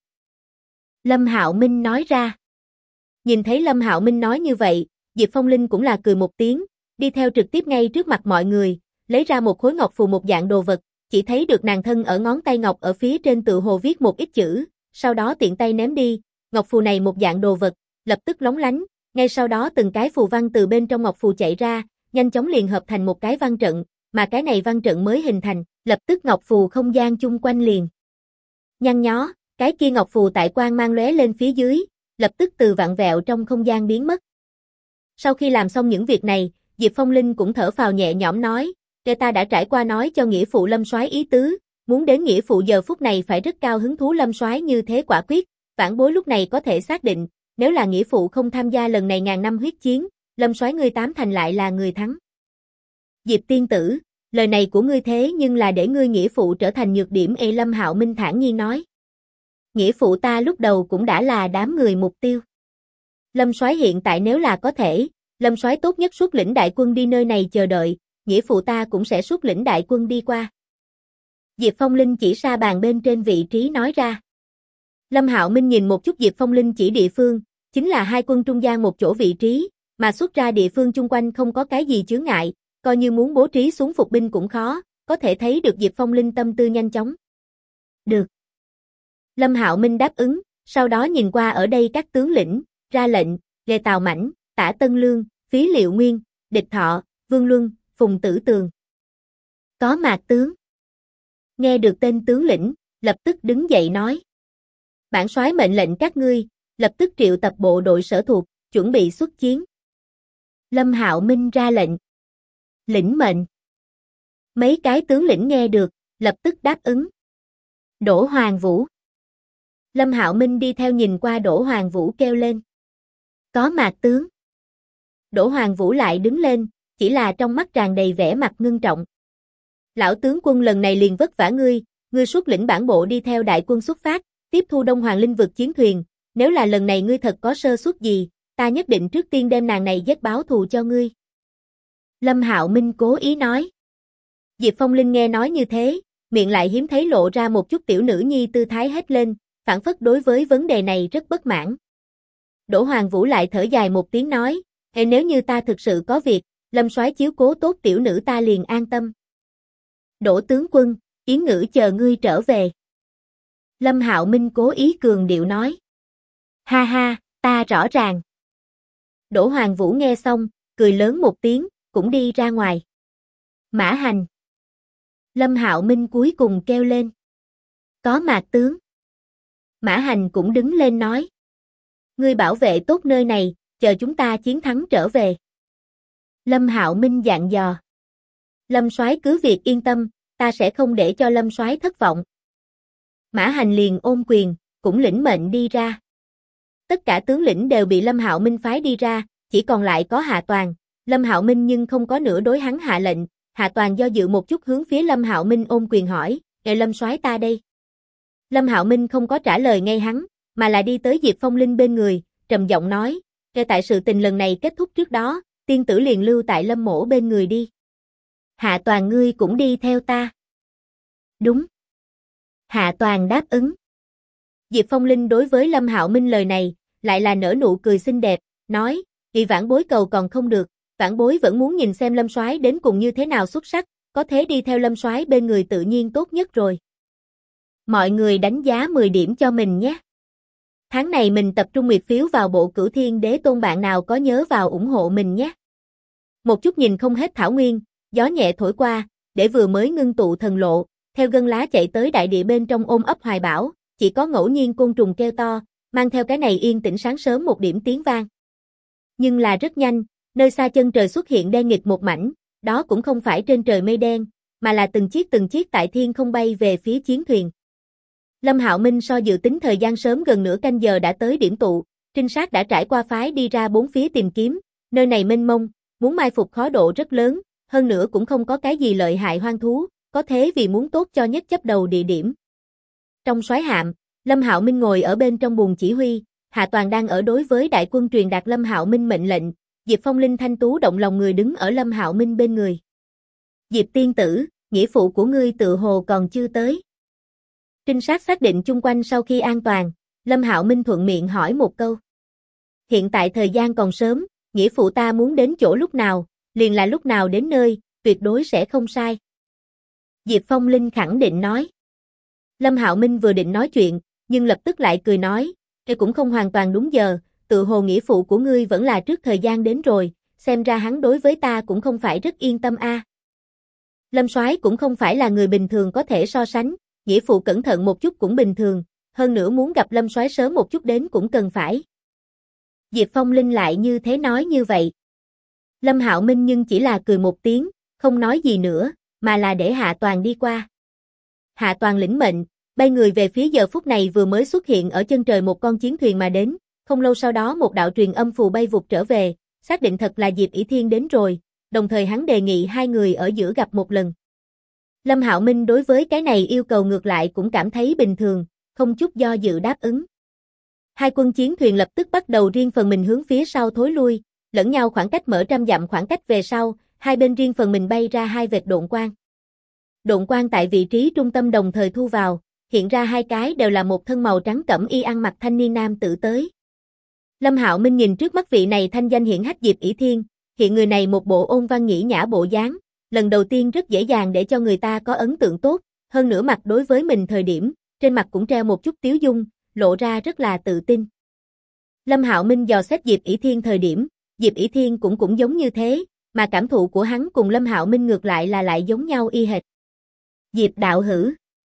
Lâm Hạo Minh nói ra. Nhìn thấy Lâm Hạo Minh nói như vậy, Diệp Phong Linh cũng là cười một tiếng, đi theo trực tiếp ngay trước mặt mọi người, lấy ra một khối ngọc phù một dạng đồ vật, chỉ thấy được nàng thân ở ngón tay ngọc ở phía trên tự hồ viết một ít chữ, sau đó tiện tay ném đi, ngọc phù này một dạng đồ vật, lập tức lóng lánh, ngay sau đó từng cái phù văn từ bên trong ngọc phù chạy ra, nhanh chóng liền hợp thành một cái văn trận, mà cái này văn trận mới hình thành, lập tức ngọc phù không gian chung quanh liền nhăn nhó, cái kia ngọc phù tại quang mang lóe lên phía dưới, lập tức từ vặn vẹo trong không gian biến mất. Sau khi làm xong những việc này, Diệp Phong Linh cũng thở phào nhẹ nhõm nói, ta đã trải qua nói cho nghĩa phụ Lâm soái ý tứ, muốn đến nghĩa phụ giờ phút này phải rất cao hứng thú. Lâm soái như thế quả quyết, vãn bối lúc này có thể xác định, nếu là nghĩa phụ không tham gia lần này ngàn năm huyết chiến, Lâm soái ngươi tám thành lại là người thắng. Diệp tiên tử, lời này của ngươi thế nhưng là để ngươi nghĩa phụ trở thành nhược điểm. Lâm Hạo Minh thản nhiên nói. Nghĩa phụ ta lúc đầu cũng đã là đám người mục tiêu. Lâm soái hiện tại nếu là có thể, Lâm soái tốt nhất xuất lĩnh đại quân đi nơi này chờ đợi, nghĩa phụ ta cũng sẽ xuất lĩnh đại quân đi qua. Diệp Phong Linh chỉ xa bàn bên trên vị trí nói ra. Lâm Hạo Minh nhìn một chút Diệp Phong Linh chỉ địa phương, chính là hai quân trung gian một chỗ vị trí, mà xuất ra địa phương chung quanh không có cái gì chướng ngại, coi như muốn bố trí xuống phục binh cũng khó, có thể thấy được Diệp Phong Linh tâm tư nhanh chóng. Được. Lâm Hạo Minh đáp ứng, sau đó nhìn qua ở đây các tướng lĩnh, ra lệnh, Lê Tào Mãnh, Tả Tân Lương, Phí Liệu Nguyên, Địch Thọ, Vương Luân, Phùng Tử Tường. Có Mạc tướng. Nghe được tên tướng lĩnh, lập tức đứng dậy nói. Bản soái mệnh lệnh các ngươi, lập tức triệu tập bộ đội sở thuộc, chuẩn bị xuất chiến. Lâm Hạo Minh ra lệnh. Lĩnh mệnh. Mấy cái tướng lĩnh nghe được, lập tức đáp ứng. Đỗ Hoàng Vũ. Lâm Hạo Minh đi theo nhìn qua Đỗ Hoàng Vũ kêu lên. Có Mạc tướng. Đỗ Hoàng Vũ lại đứng lên, chỉ là trong mắt tràn đầy vẻ mặt ngưng trọng. Lão tướng quân lần này liền vất vả ngươi xuất lĩnh bản bộ đi theo đại quân xuất phát, tiếp thu Đông Hoàng Linh vực chiến thuyền, nếu là lần này ngươi thật có sơ suất gì, ta nhất định trước tiên đem nàng này giết báo thù cho ngươi. Lâm Hạo Minh cố ý nói. Diệp Phong Linh nghe nói như thế, miệng lại hiếm thấy lộ ra một chút tiểu nữ nhi tư thái hét lên, phản phất đối với vấn đề này rất bất mãn. Đỗ Hoàng Vũ lại thở dài một tiếng nói, nếu như ta thực sự có việc, Lâm soái chiếu cố tốt tiểu nữ ta liền an tâm. Đỗ tướng quân, Yến Ngữ chờ ngươi trở về. Lâm Hạo Minh cố ý cường điệu nói. Ha ha, ta rõ ràng. Đỗ Hoàng Vũ nghe xong, cười lớn một tiếng, cũng đi ra ngoài. Mã Hành. Lâm Hạo Minh cuối cùng kêu lên. Có Mạc tướng. Mã Hành cũng đứng lên nói. Ngươi bảo vệ tốt nơi này, chờ chúng ta chiến thắng trở về. Lâm Hạo Minh dặn dò. Lâm soái cứ việc yên tâm, ta sẽ không để cho Lâm soái thất vọng. Mã Hành liền ôm quyền, cũng lĩnh mệnh đi ra. Tất cả tướng lĩnh đều bị Lâm Hạo Minh phái đi ra, chỉ còn lại có Hạ Toàn. Lâm Hạo Minh nhưng không có nửa đối hắn hạ lệnh, Hạ Toàn do dự một chút hướng phía Lâm Hạo Minh ôm quyền hỏi, Lâm soái ta đây. Lâm Hạo Minh không có trả lời ngay hắn, mà là đi tới Diệp Phong Linh bên người, trầm giọng nói, tại sự tình lần này kết thúc trước đó, tiên tử liền lưu tại Lâm mỗ bên người đi. Hạ Toàn ngươi cũng đi theo ta. Đúng. Hạ Toàn đáp ứng. Diệp Phong Linh đối với Lâm Hạo Minh lời này, lại là nở nụ cười xinh đẹp, nói, vì vãn bối cầu còn không được, vãn bối vẫn muốn nhìn xem Lâm soái đến cùng như thế nào xuất sắc, có thế đi theo Lâm soái bên người tự nhiên tốt nhất rồi. Mọi người đánh giá 10 điểm cho mình nhé. Tháng này mình tập trung nguyệt phiếu vào bộ Cửu Thiên Đế Tôn, bạn nào có nhớ vào ủng hộ mình nhé. Một chút nhìn không hết thảo nguyên, gió nhẹ thổi qua, để vừa mới ngưng tụ thần lộ, theo gân lá chạy tới đại địa bên trong ôm ấp hoài bão, chỉ có ngẫu nhiên côn trùng kêu to, mang theo cái này yên tĩnh sáng sớm một điểm tiếng vang. Nhưng là rất nhanh, nơi xa chân trời xuất hiện đen nghịt một mảnh, đó cũng không phải trên trời mây đen, mà là từng chiếc tại thiên không bay về phía chiến thuyền. Lâm Hạo Minh so dự tính thời gian sớm gần nửa canh giờ đã tới điểm tụ, trinh sát đã trải qua phái đi ra bốn phía tìm kiếm, nơi này mênh mông, muốn mai phục khó độ rất lớn, hơn nữa cũng không có cái gì lợi hại hoang thú, có thế vì muốn tốt cho nhất chấp đầu địa điểm. Trong soái hạm, Lâm Hạo Minh ngồi ở bên trong buồng chỉ huy, Hạ Toàn đang ở đối với đại quân truyền đạt Lâm Hạo Minh mệnh lệnh, Diệp Phong Linh thanh tú động lòng người đứng ở Lâm Hạo Minh bên người. Diệp tiên tử, nghĩa phụ của ngươi tự hồ còn chưa tới. Trinh sát xác định chung quanh sau khi an toàn, Lâm Hạo Minh thuận miệng hỏi một câu. Hiện tại thời gian còn sớm, nghĩa phụ ta muốn đến chỗ lúc nào, liền là lúc nào đến nơi, tuyệt đối sẽ không sai. Diệp Phong Linh khẳng định nói. Lâm Hạo Minh vừa định nói chuyện, nhưng lập tức lại cười nói, cũng không hoàn toàn đúng giờ, tự hồ nghĩa phụ của ngươi vẫn là trước thời gian đến rồi, xem ra hắn đối với ta cũng không phải rất yên tâm a. Lâm soái cũng không phải là người bình thường có thể so sánh, nghĩa phụ cẩn thận một chút cũng bình thường, hơn nữa muốn gặp Lâm soái sớm một chút đến cũng cần phải. Diệp Phong Linh lại như thế nói như vậy. Lâm Hạo Minh nhưng chỉ là cười một tiếng, không nói gì nữa, mà là để Hạ Toàn đi qua. Hạ Toàn lĩnh mệnh, bay người về phía giờ phút này vừa mới xuất hiện ở chân trời một con chiến thuyền mà đến, không lâu sau đó một đạo truyền âm phù bay vụt trở về, xác định thật là Diệp ỷ Thiên đến rồi, đồng thời hắn đề nghị hai người ở giữa gặp một lần. Lâm Hạo Minh đối với cái này yêu cầu ngược lại cũng cảm thấy bình thường, không chút do dự đáp ứng. Hai quân chiến thuyền lập tức bắt đầu riêng phần mình hướng phía sau thối lui, lẫn nhau khoảng cách mở trăm dặm khoảng cách về sau, hai bên riêng phần mình bay ra hai vệt độn quang. Độn quang tại vị trí trung tâm đồng thời thu vào, hiện ra hai cái đều là một thân màu trắng cẩm y ăn mặc thanh niên nam tử tới. Lâm Hạo Minh nhìn trước mắt vị này thanh danh hiển hách Diệp ỷ Thiên, hiện người này một bộ ôn văn nhĩ nhã bộ dáng, lần đầu tiên rất dễ dàng để cho người ta có ấn tượng tốt, hơn nữa mặt đối với mình thời điểm, trên mặt cũng treo một chút tiếu dung, lộ ra rất là tự tin. Lâm Hạo Minh dò xét Diệp ỷ Thiên thời điểm, Diệp ỷ Thiên cũng giống như thế, mà cảm thụ của hắn cùng Lâm Hạo Minh ngược lại là lại giống nhau y hệt. Diệp đạo hữu,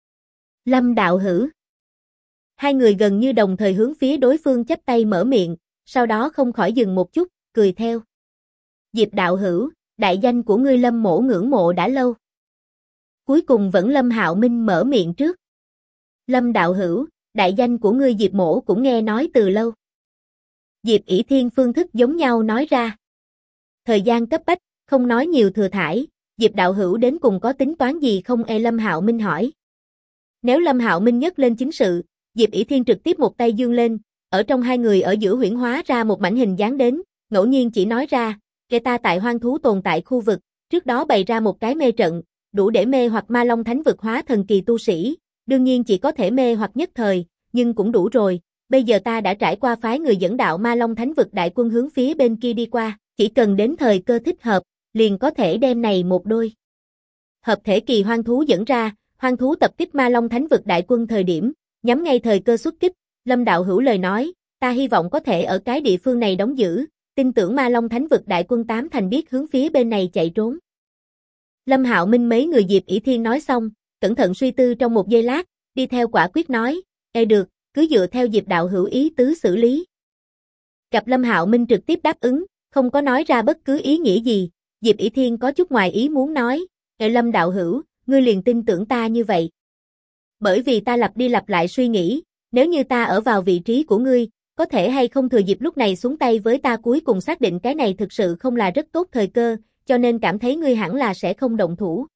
Lâm đạo hữu. Hai người gần như đồng thời hướng phía đối phương chắp tay mở miệng, sau đó không khỏi dừng một chút, cười theo. Diệp đạo hữu, đại danh của ngươi Lâm mỗ ngưỡng mộ đã lâu. Cuối cùng vẫn Lâm Hạo Minh mở miệng trước. Lâm đạo hữu, đại danh của ngươi Diệp mỗ cũng nghe nói từ lâu. Diệp ỷ Thiên phương thức giống nhau nói ra. Thời gian cấp bách, không nói nhiều thừa thãi, Diệp đạo hữu đến cùng có tính toán gì không Lâm Hạo Minh hỏi. Nếu Lâm Hạo Minh nhắc lên chính sự, Diệp ỷ Thiên trực tiếp một tay giương lên, ở trong hai người ở giữa huyễn hóa ra một mảnh hình dáng đến, ngẫu nhiên chỉ nói ra, kẻ ta tại hoang thú tồn tại khu vực, trước đó bày ra một cái mê trận, đủ để mê hoặc ma long thánh vực hóa thần kỳ tu sĩ, đương nhiên chỉ có thể mê hoặc nhất thời, nhưng cũng đủ rồi, bây giờ ta đã trải qua phái người dẫn đạo ma long thánh vực đại quân hướng phía bên kia đi qua, chỉ cần đến thời cơ thích hợp, liền có thể đem này một đôi hợp thể kỳ hoang thú dẫn ra, hoang thú tập kích ma long thánh vực đại quân thời điểm, nhắm ngay thời cơ xuất kích, Lâm đạo hữu lời nói, ta hy vọng có thể ở cái địa phương này đóng giữ, tin tưởng ma long thánh vực đại quân tám thành biết hướng phía bên này chạy trốn. Lâm Hạo Minh mấy người Diệp ỷ Thiên nói xong, cẩn thận suy tư trong một giây lát, đi theo quả quyết nói, được, cứ dựa theo Diệp đạo hữu ý tứ xử lý. Gặp Lâm Hạo Minh trực tiếp đáp ứng, không có nói ra bất cứ ý nghĩa gì, Diệp ỷ Thiên có chút ngoài ý muốn nói, Lâm đạo hữu, ngươi liền tin tưởng ta như vậy. Bởi vì ta lặp đi lặp lại suy nghĩ, nếu như ta ở vào vị trí của ngươi, có thể hay không thừa dịp lúc này xuống tay với ta cuối cùng xác định cái này thực sự không là rất tốt thời cơ, cho nên cảm thấy ngươi hẳn là sẽ không động thủ.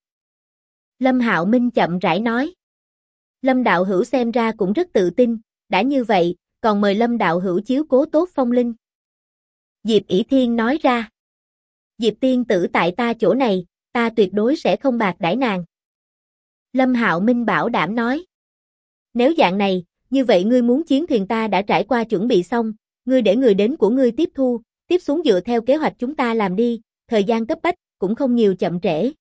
Lâm Hạo Minh chậm rãi nói. Lâm đạo hữu xem ra cũng rất tự tin, đã như vậy, còn mời Lâm đạo hữu chiếu cố tốt Phong Linh. Diệp ỷ Thiên nói ra. Diệp tiên tử tại ta chỗ này, ta tuyệt đối sẽ không bạc đãi nàng. Lâm Hạo Minh bảo đảm nói. Nếu dạng này, như vậy ngươi muốn chiến thuyền ta đã trải qua chuẩn bị xong, ngươi để người đến của ngươi tiếp thu, tiếp xuống dựa theo kế hoạch chúng ta làm đi, thời gian cấp bách, cũng không nhiều chậm trễ.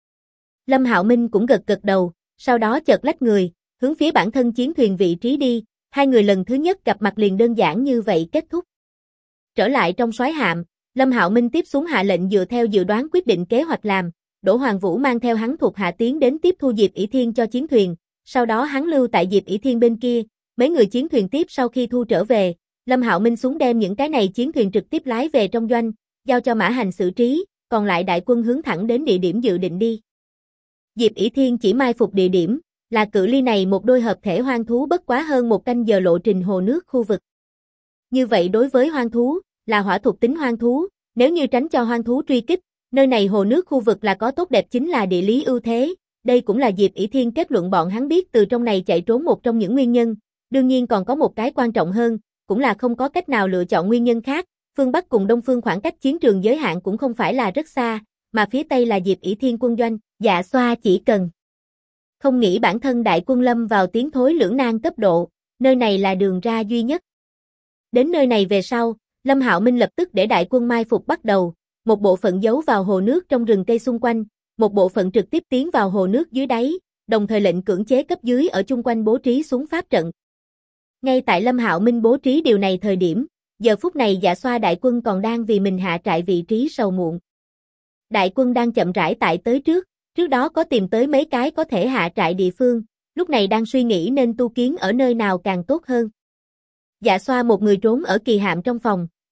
Lâm Hạo Minh cũng gật gật đầu, sau đó chợt lách người, hướng phía bản thân chiến thuyền vị trí đi, hai người lần thứ nhất gặp mặt liền đơn giản như vậy kết thúc. Trở lại trong soái hạm, Lâm Hạo Minh tiếp xuống hạ lệnh dựa theo dự đoán quyết định kế hoạch làm, Đỗ Hoàng Vũ mang theo hắn thuộc hạ tiến đến tiếp thu Diệp ỷ Thiên cho chiến thuyền, sau đó hắn lưu tại Diệp ỷ Thiên bên kia, mấy người chiến thuyền tiếp sau khi thu trở về, Lâm Hạo Minh xuống đem những cái này chiến thuyền trực tiếp lái về trong doanh, giao cho Mã Hành xử trí, còn lại đại quân hướng thẳng đến địa điểm dự định đi. Diệp ỷ Thiên chỉ mai phục địa điểm, là cự ly này một đôi hợp thể hoang thú bất quá hơn một canh giờ lộ trình hồ nước khu vực. Như vậy đối với hoang thú, là hỏa thuộc tính hoang thú, nếu như tránh cho hoang thú truy kích, nơi này hồ nước khu vực là có tốt đẹp chính là địa lý ưu thế, đây cũng là Diệp ỷ Thiên kết luận bọn hắn biết từ trong này chạy trốn một trong những nguyên nhân, đương nhiên còn có một cái quan trọng hơn, cũng là không có cách nào lựa chọn nguyên nhân khác, phương Bắc cùng Đông phương khoảng cách chiến trường giới hạn cũng không phải là rất xa, mà phía Tây là Diệp ỷ Thiên quân doanh, Dạ Xoa chỉ cần không nghĩ bản thân đại quân lâm vào tiến thối lưỡng nan cấp độ, nơi này là đường ra duy nhất. Đến nơi này về sau, Lâm Hạo Minh lập tức để đại quân mai phục bắt đầu, một bộ phận giấu vào hồ nước trong rừng cây xung quanh, một bộ phận trực tiếp tiến vào hồ nước dưới đáy, đồng thời lệnh cưỡng chế cấp dưới ở chung quanh bố trí xuống pháp trận. Ngay tại Lâm Hạo Minh bố trí điều này thời điểm, giờ phút này Dạ Xoa đại quân còn đang vì mình hạ trại vị trí sầu muộn. Đại quân đang chậm rãi tại tới trước đó có tìm tới mấy cái có thể hạ trại địa phương, lúc này đang suy nghĩ nên tu kiến ở nơi nào càng tốt hơn. Dạ Xoa một người trốn ở kỳ hạm trong phòng,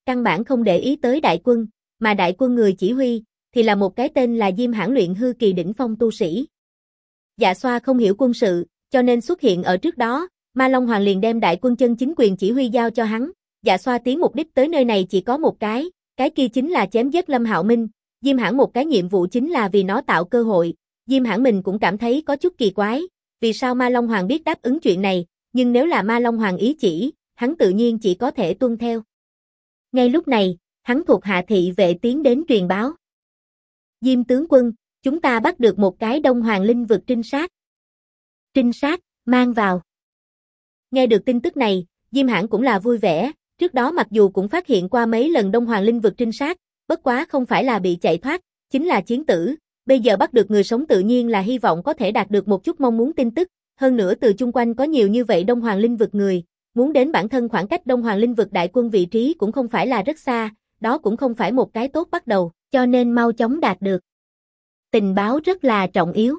căn bản không để ý tới đại quân, mà đại quân người chỉ huy, thì là một cái tên là Diêm Hãn luyện hư kỳ đỉnh phong tu sĩ. Dạ Xoa không hiểu quân sự, cho nên xuất hiện ở trước đó, Ma Long Hoàng liền đem đại quân chân chính quyền chỉ huy giao cho hắn. Dạ Xoa tiến mục đích tới nơi này chỉ có một cái kia chính là chém giết Lâm Hạo Minh. Diêm Hãn một cái nhiệm vụ chính là vì nó tạo cơ hội. Diêm Hãn mình cũng cảm thấy có chút kỳ quái, vì sao Ma Long Hoàng biết đáp ứng chuyện này, nhưng nếu là Ma Long Hoàng ý chỉ, hắn tự nhiên chỉ có thể tuân theo. Ngay lúc này, hắn thuộc hạ thị vệ tiến đến truyền báo. Diêm tướng quân, chúng ta bắt được một cái Đông Hoàng linh vực trinh sát. Trinh sát, mang vào. Nghe được tin tức này, Diêm Hãn cũng là vui vẻ, trước đó mặc dù cũng phát hiện qua mấy lần Đông Hoàng linh vực trinh sát, bất quá không phải là bị chạy thoát, chính là chiến tử, bây giờ bắt được người sống tự nhiên là hy vọng có thể đạt được một chút mong muốn tin tức, hơn nữa từ chung quanh có nhiều như vậy Đông Hoàng linh vực người, muốn đến bản thân khoảng cách Đông Hoàng linh vực đại quân vị trí cũng không phải là rất xa, đó cũng không phải một cái tốt bắt đầu, cho nên mau chóng đạt được. Tình báo rất là trọng yếu.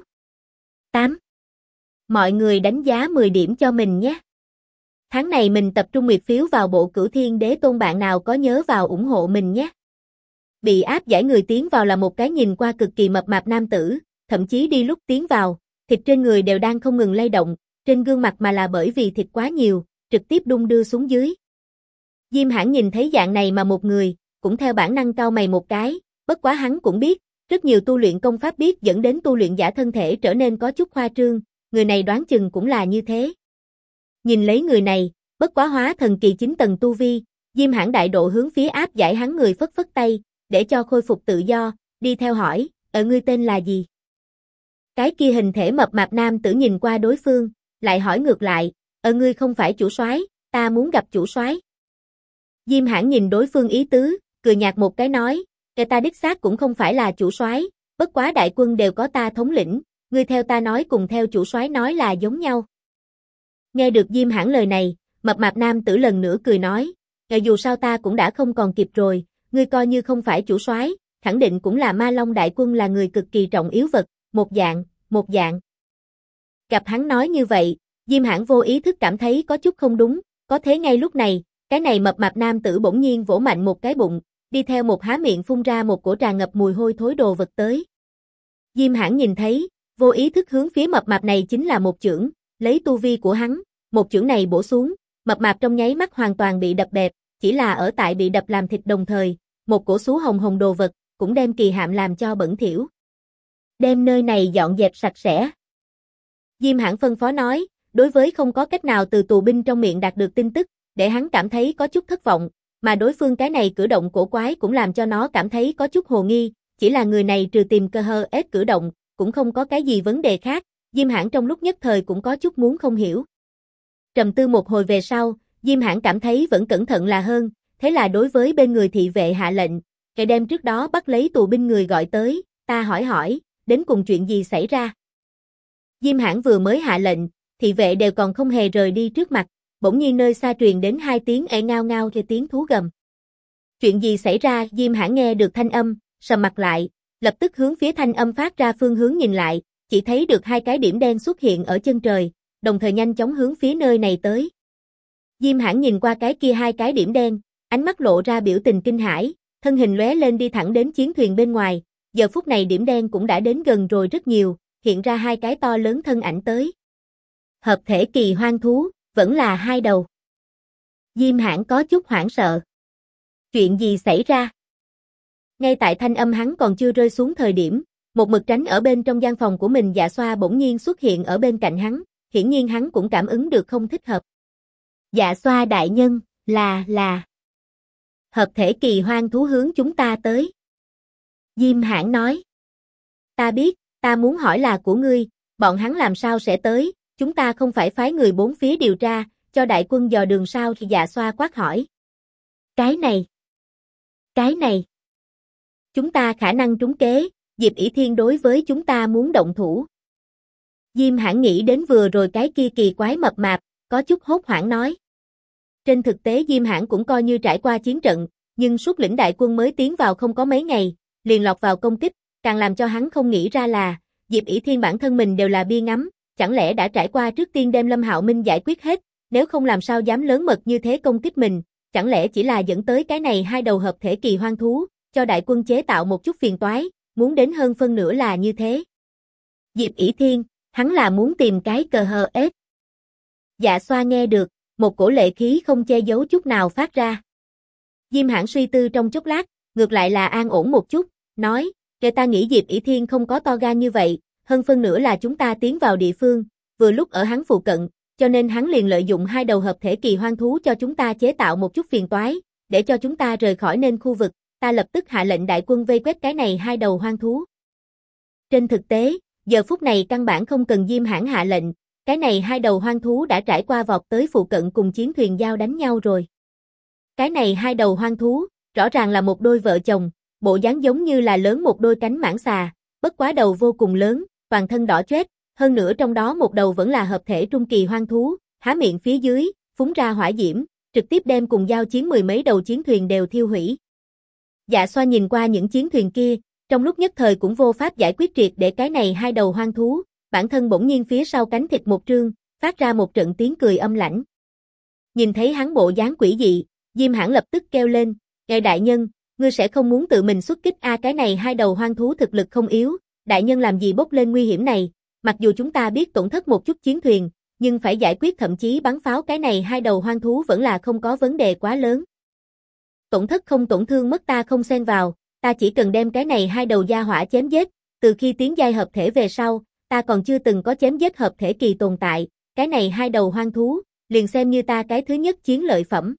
8. Mọi người đánh giá 10 điểm cho mình nhé. Tháng này mình tập trung nguyệt phiếu vào bộ Cửu Thiên Đế Tôn, bạn nào có nhớ vào ủng hộ mình nhé. Bị áp giải người tiến vào là một cái nhìn qua cực kỳ mập mạp nam tử, thậm chí đi lúc tiến vào, thịt trên người đều đang không ngừng lay động, trên gương mặt mà là bởi vì thịt quá nhiều, trực tiếp đung đưa xuống dưới. Diêm Hãn nhìn thấy dạng này mà một người, cũng theo bản năng cau mày một cái, bất quá hắn cũng biết, rất nhiều tu luyện công pháp biết dẫn đến tu luyện giả thân thể trở nên có chút khoa trương, người này đoán chừng cũng là như thế. Nhìn lấy người này, bất quá hóa thần kỳ 9 tầng tu vi, Diêm Hãn đại độ hướng phía áp giải hắn người phất phất tay, để cho khôi phục tự do, đi theo hỏi, ngươi tên là gì? Cái kia hình thể mập mạp nam tử nhìn qua đối phương, lại hỏi ngược lại, ngươi không phải chủ soái, ta muốn gặp chủ soái. Diêm Hãn nhìn đối phương ý tứ, cười nhạt một cái nói, ta đích xác cũng không phải là chủ soái, bất quá đại quân đều có ta thống lĩnh, ngươi theo ta nói cùng theo chủ soái nói là giống nhau. Nghe được Diêm Hãn lời này, mập mạp nam tử lần nữa cười nói, dù sao ta cũng đã không còn kịp rồi, ngươi coi như không phải chủ soái, khẳng định cũng là Ma Long đại quân là người cực kỳ trọng yếu vật, một dạng. Gặp hắn nói như vậy, Diêm Hãn vô ý thức cảm thấy có chút không đúng, có thế ngay lúc này, cái này mập mạp nam tử bỗng nhiên vỗ mạnh một cái bụng, đi theo một há miệng phun ra một cổ tràn ngập mùi hôi thối đồ vật tới. Diêm Hãn nhìn thấy, vô ý thức hướng phía mập mạp này chính là một chưởng, lấy tu vi của hắn, một chưởng này bổ xuống, mập mạp trong nháy mắt hoàn toàn bị đập bẹp, chỉ là ở tại bị đập làm thịt đồng thời, một cổ xú hồng hồng đồ vật, cũng đem kỳ hạm làm cho bẩn thỉu. Đem nơi này dọn dẹp sạch sẽ. Diêm Hãn phân phó nói, đối với không có cách nào từ tù binh trong miệng đạt được tin tức, để hắn cảm thấy có chút thất vọng, mà đối phương cái này cử động cổ quái cũng làm cho nó cảm thấy có chút hồ nghi, chỉ là người này trừ tìm cơ hơ ết cử động, cũng không có cái gì vấn đề khác, Diêm Hãn trong lúc nhất thời cũng có chút muốn không hiểu. Trầm tư một hồi về sau, Diêm Hãn cảm thấy vẫn cẩn thận là hơn, thế là đối với bên người thị vệ hạ lệnh, kẻ đem trước đó bắt lấy tù binh người gọi tới, ta hỏi, đến cùng chuyện gì xảy ra. Diêm Hãn vừa mới hạ lệnh, thị vệ đều còn không hề rời đi trước mặt, bỗng nhiên nơi xa truyền đến 2 tiếng ê ngao ngao theo tiếng thú gầm. Chuyện gì xảy ra? Diêm Hãn nghe được thanh âm, sầm mặt lại, lập tức hướng phía thanh âm phát ra phương hướng nhìn lại, chỉ thấy được 2 cái điểm đen xuất hiện ở chân trời, đồng thời nhanh chóng hướng phía nơi này tới. Diêm Hãn nhìn qua cái kia 2 cái điểm đen, ánh mắt lộ ra biểu tình kinh hãi, thân hình lóe lên đi thẳng đến chiến thuyền bên ngoài, giờ phút này điểm đen cũng đã đến gần rồi rất nhiều, hiện ra 2 cái to lớn thân ảnh tới. Hợp thể kỳ hoang thú, vẫn là 2 đầu. Diêm Hãn có chút hoảng sợ. Chuyện gì xảy ra? Ngay tại thanh âm hắn còn chưa rơi xuống thời điểm, một mực tránh ở bên trong gian phòng của mình Dạ Xoa bỗng nhiên xuất hiện ở bên cạnh hắn, hiển nhiên hắn cũng cảm ứng được không thích hợp. Dạ Xoa đại nhân, là hợp thể kỳ hoang thú hướng chúng ta tới. Diêm Hãn nói. Ta biết, ta muốn hỏi là của ngươi, bọn hắn làm sao sẽ tới, chúng ta không phải phái người bốn phía điều tra, cho đại quân dò đường sao? Thì Dạ Xoa quát hỏi. Cái này. Chúng ta khả năng trúng kế, Diệp ỷ Thiên đối với chúng ta muốn động thủ. Diêm Hãn nghĩ đến vừa rồi cái kia kỳ quái mập mạp, có chút hốt hoảng nói. Trên thực tế Diêm Hãn cũng coi như trải qua chiến trận, nhưng xuất lĩnh đại quân mới tiến vào không có mấy ngày, liền lọt vào công kích, càng làm cho hắn không nghĩ ra là, Diệp ỷ Thiên bản thân mình đều là bia ngắm, chẳng lẽ đã trải qua trước tiên đem Lâm Hạo Minh giải quyết hết, nếu không làm sao dám lớn mật như thế công kích mình, chẳng lẽ chỉ là dẫn tới cái này hai đầu hợp thể kỳ hoang thú, cho đại quân chế tạo một chút phiền toái, muốn đến hơn phân nửa là như thế. Diệp ỷ Thiên, hắn là muốn tìm cái cờ hờ ết. Dạ Xoa nghe được, một cổ lệ khí không che giấu chút nào phát ra. Diêm Hãn suy tư trong chốc lát, ngược lại là an ổn một chút, nói, kể ta nghĩ Diệp ỷ Thiên không có to gan như vậy, hơn phân nửa là chúng ta tiến vào địa phương, vừa lúc ở hắn phụ cận, cho nên hắn liền lợi dụng hai đầu hợp thể kỳ hoang thú cho chúng ta chế tạo một chút phiền toái, để cho chúng ta rời khỏi nên khu vực, ta lập tức hạ lệnh đại quân vây quét cái này hai đầu hoang thú. Trên thực tế, giờ phút này căn bản không cần Diêm Hãn hạ lệnh, cái này hai đầu hoang thú đã trải qua vọt tới phụ cận cùng chiến thuyền giao đánh nhau rồi. Cái này hai đầu hoang thú, rõ ràng là một đôi vợ chồng, bộ dáng giống như là lớn một đôi cánh mãng xà, bất quá đầu vô cùng lớn, toàn thân đỏ chót, hơn nữa trong đó một đầu vẫn là hợp thể trung kỳ hoang thú, há miệng phía dưới, phúng ra hỏa diễm, trực tiếp đem cùng giao chiến mười mấy đầu chiến thuyền đều thiêu hủy. Dạ Xoa nhìn qua những chiến thuyền kia, trong lúc nhất thời cũng vô pháp giải quyết triệt để cái này hai đầu hoang thú, bản thân bỗng nhiên phía sau cánh thịt một trương, phát ra một trận tiếng cười âm lãnh. Nhìn thấy hắn bộ dáng quỷ dị, Diêm Hãn lập tức kêu lên, "Ngài đại nhân, ngươi sẽ không muốn tự mình xuất kích cái này hai đầu hoang thú thực lực không yếu, đại nhân làm gì bốc lên nguy hiểm này, mặc dù chúng ta biết tổn thất một chút chiến thuyền, nhưng phải giải quyết thậm chí bắn pháo cái này hai đầu hoang thú vẫn là không có vấn đề quá lớn. Tổn thất không tổn thương mất ta không xen vào, ta chỉ cần đem cái này hai đầu gia hỏa chém giết, từ khi tiến giai hợp thể về sau, ta còn chưa từng có chém giết hợp thể kỳ tồn tại, cái này hai đầu hoang thú, liền xem như ta cái thứ nhất chiến lợi phẩm."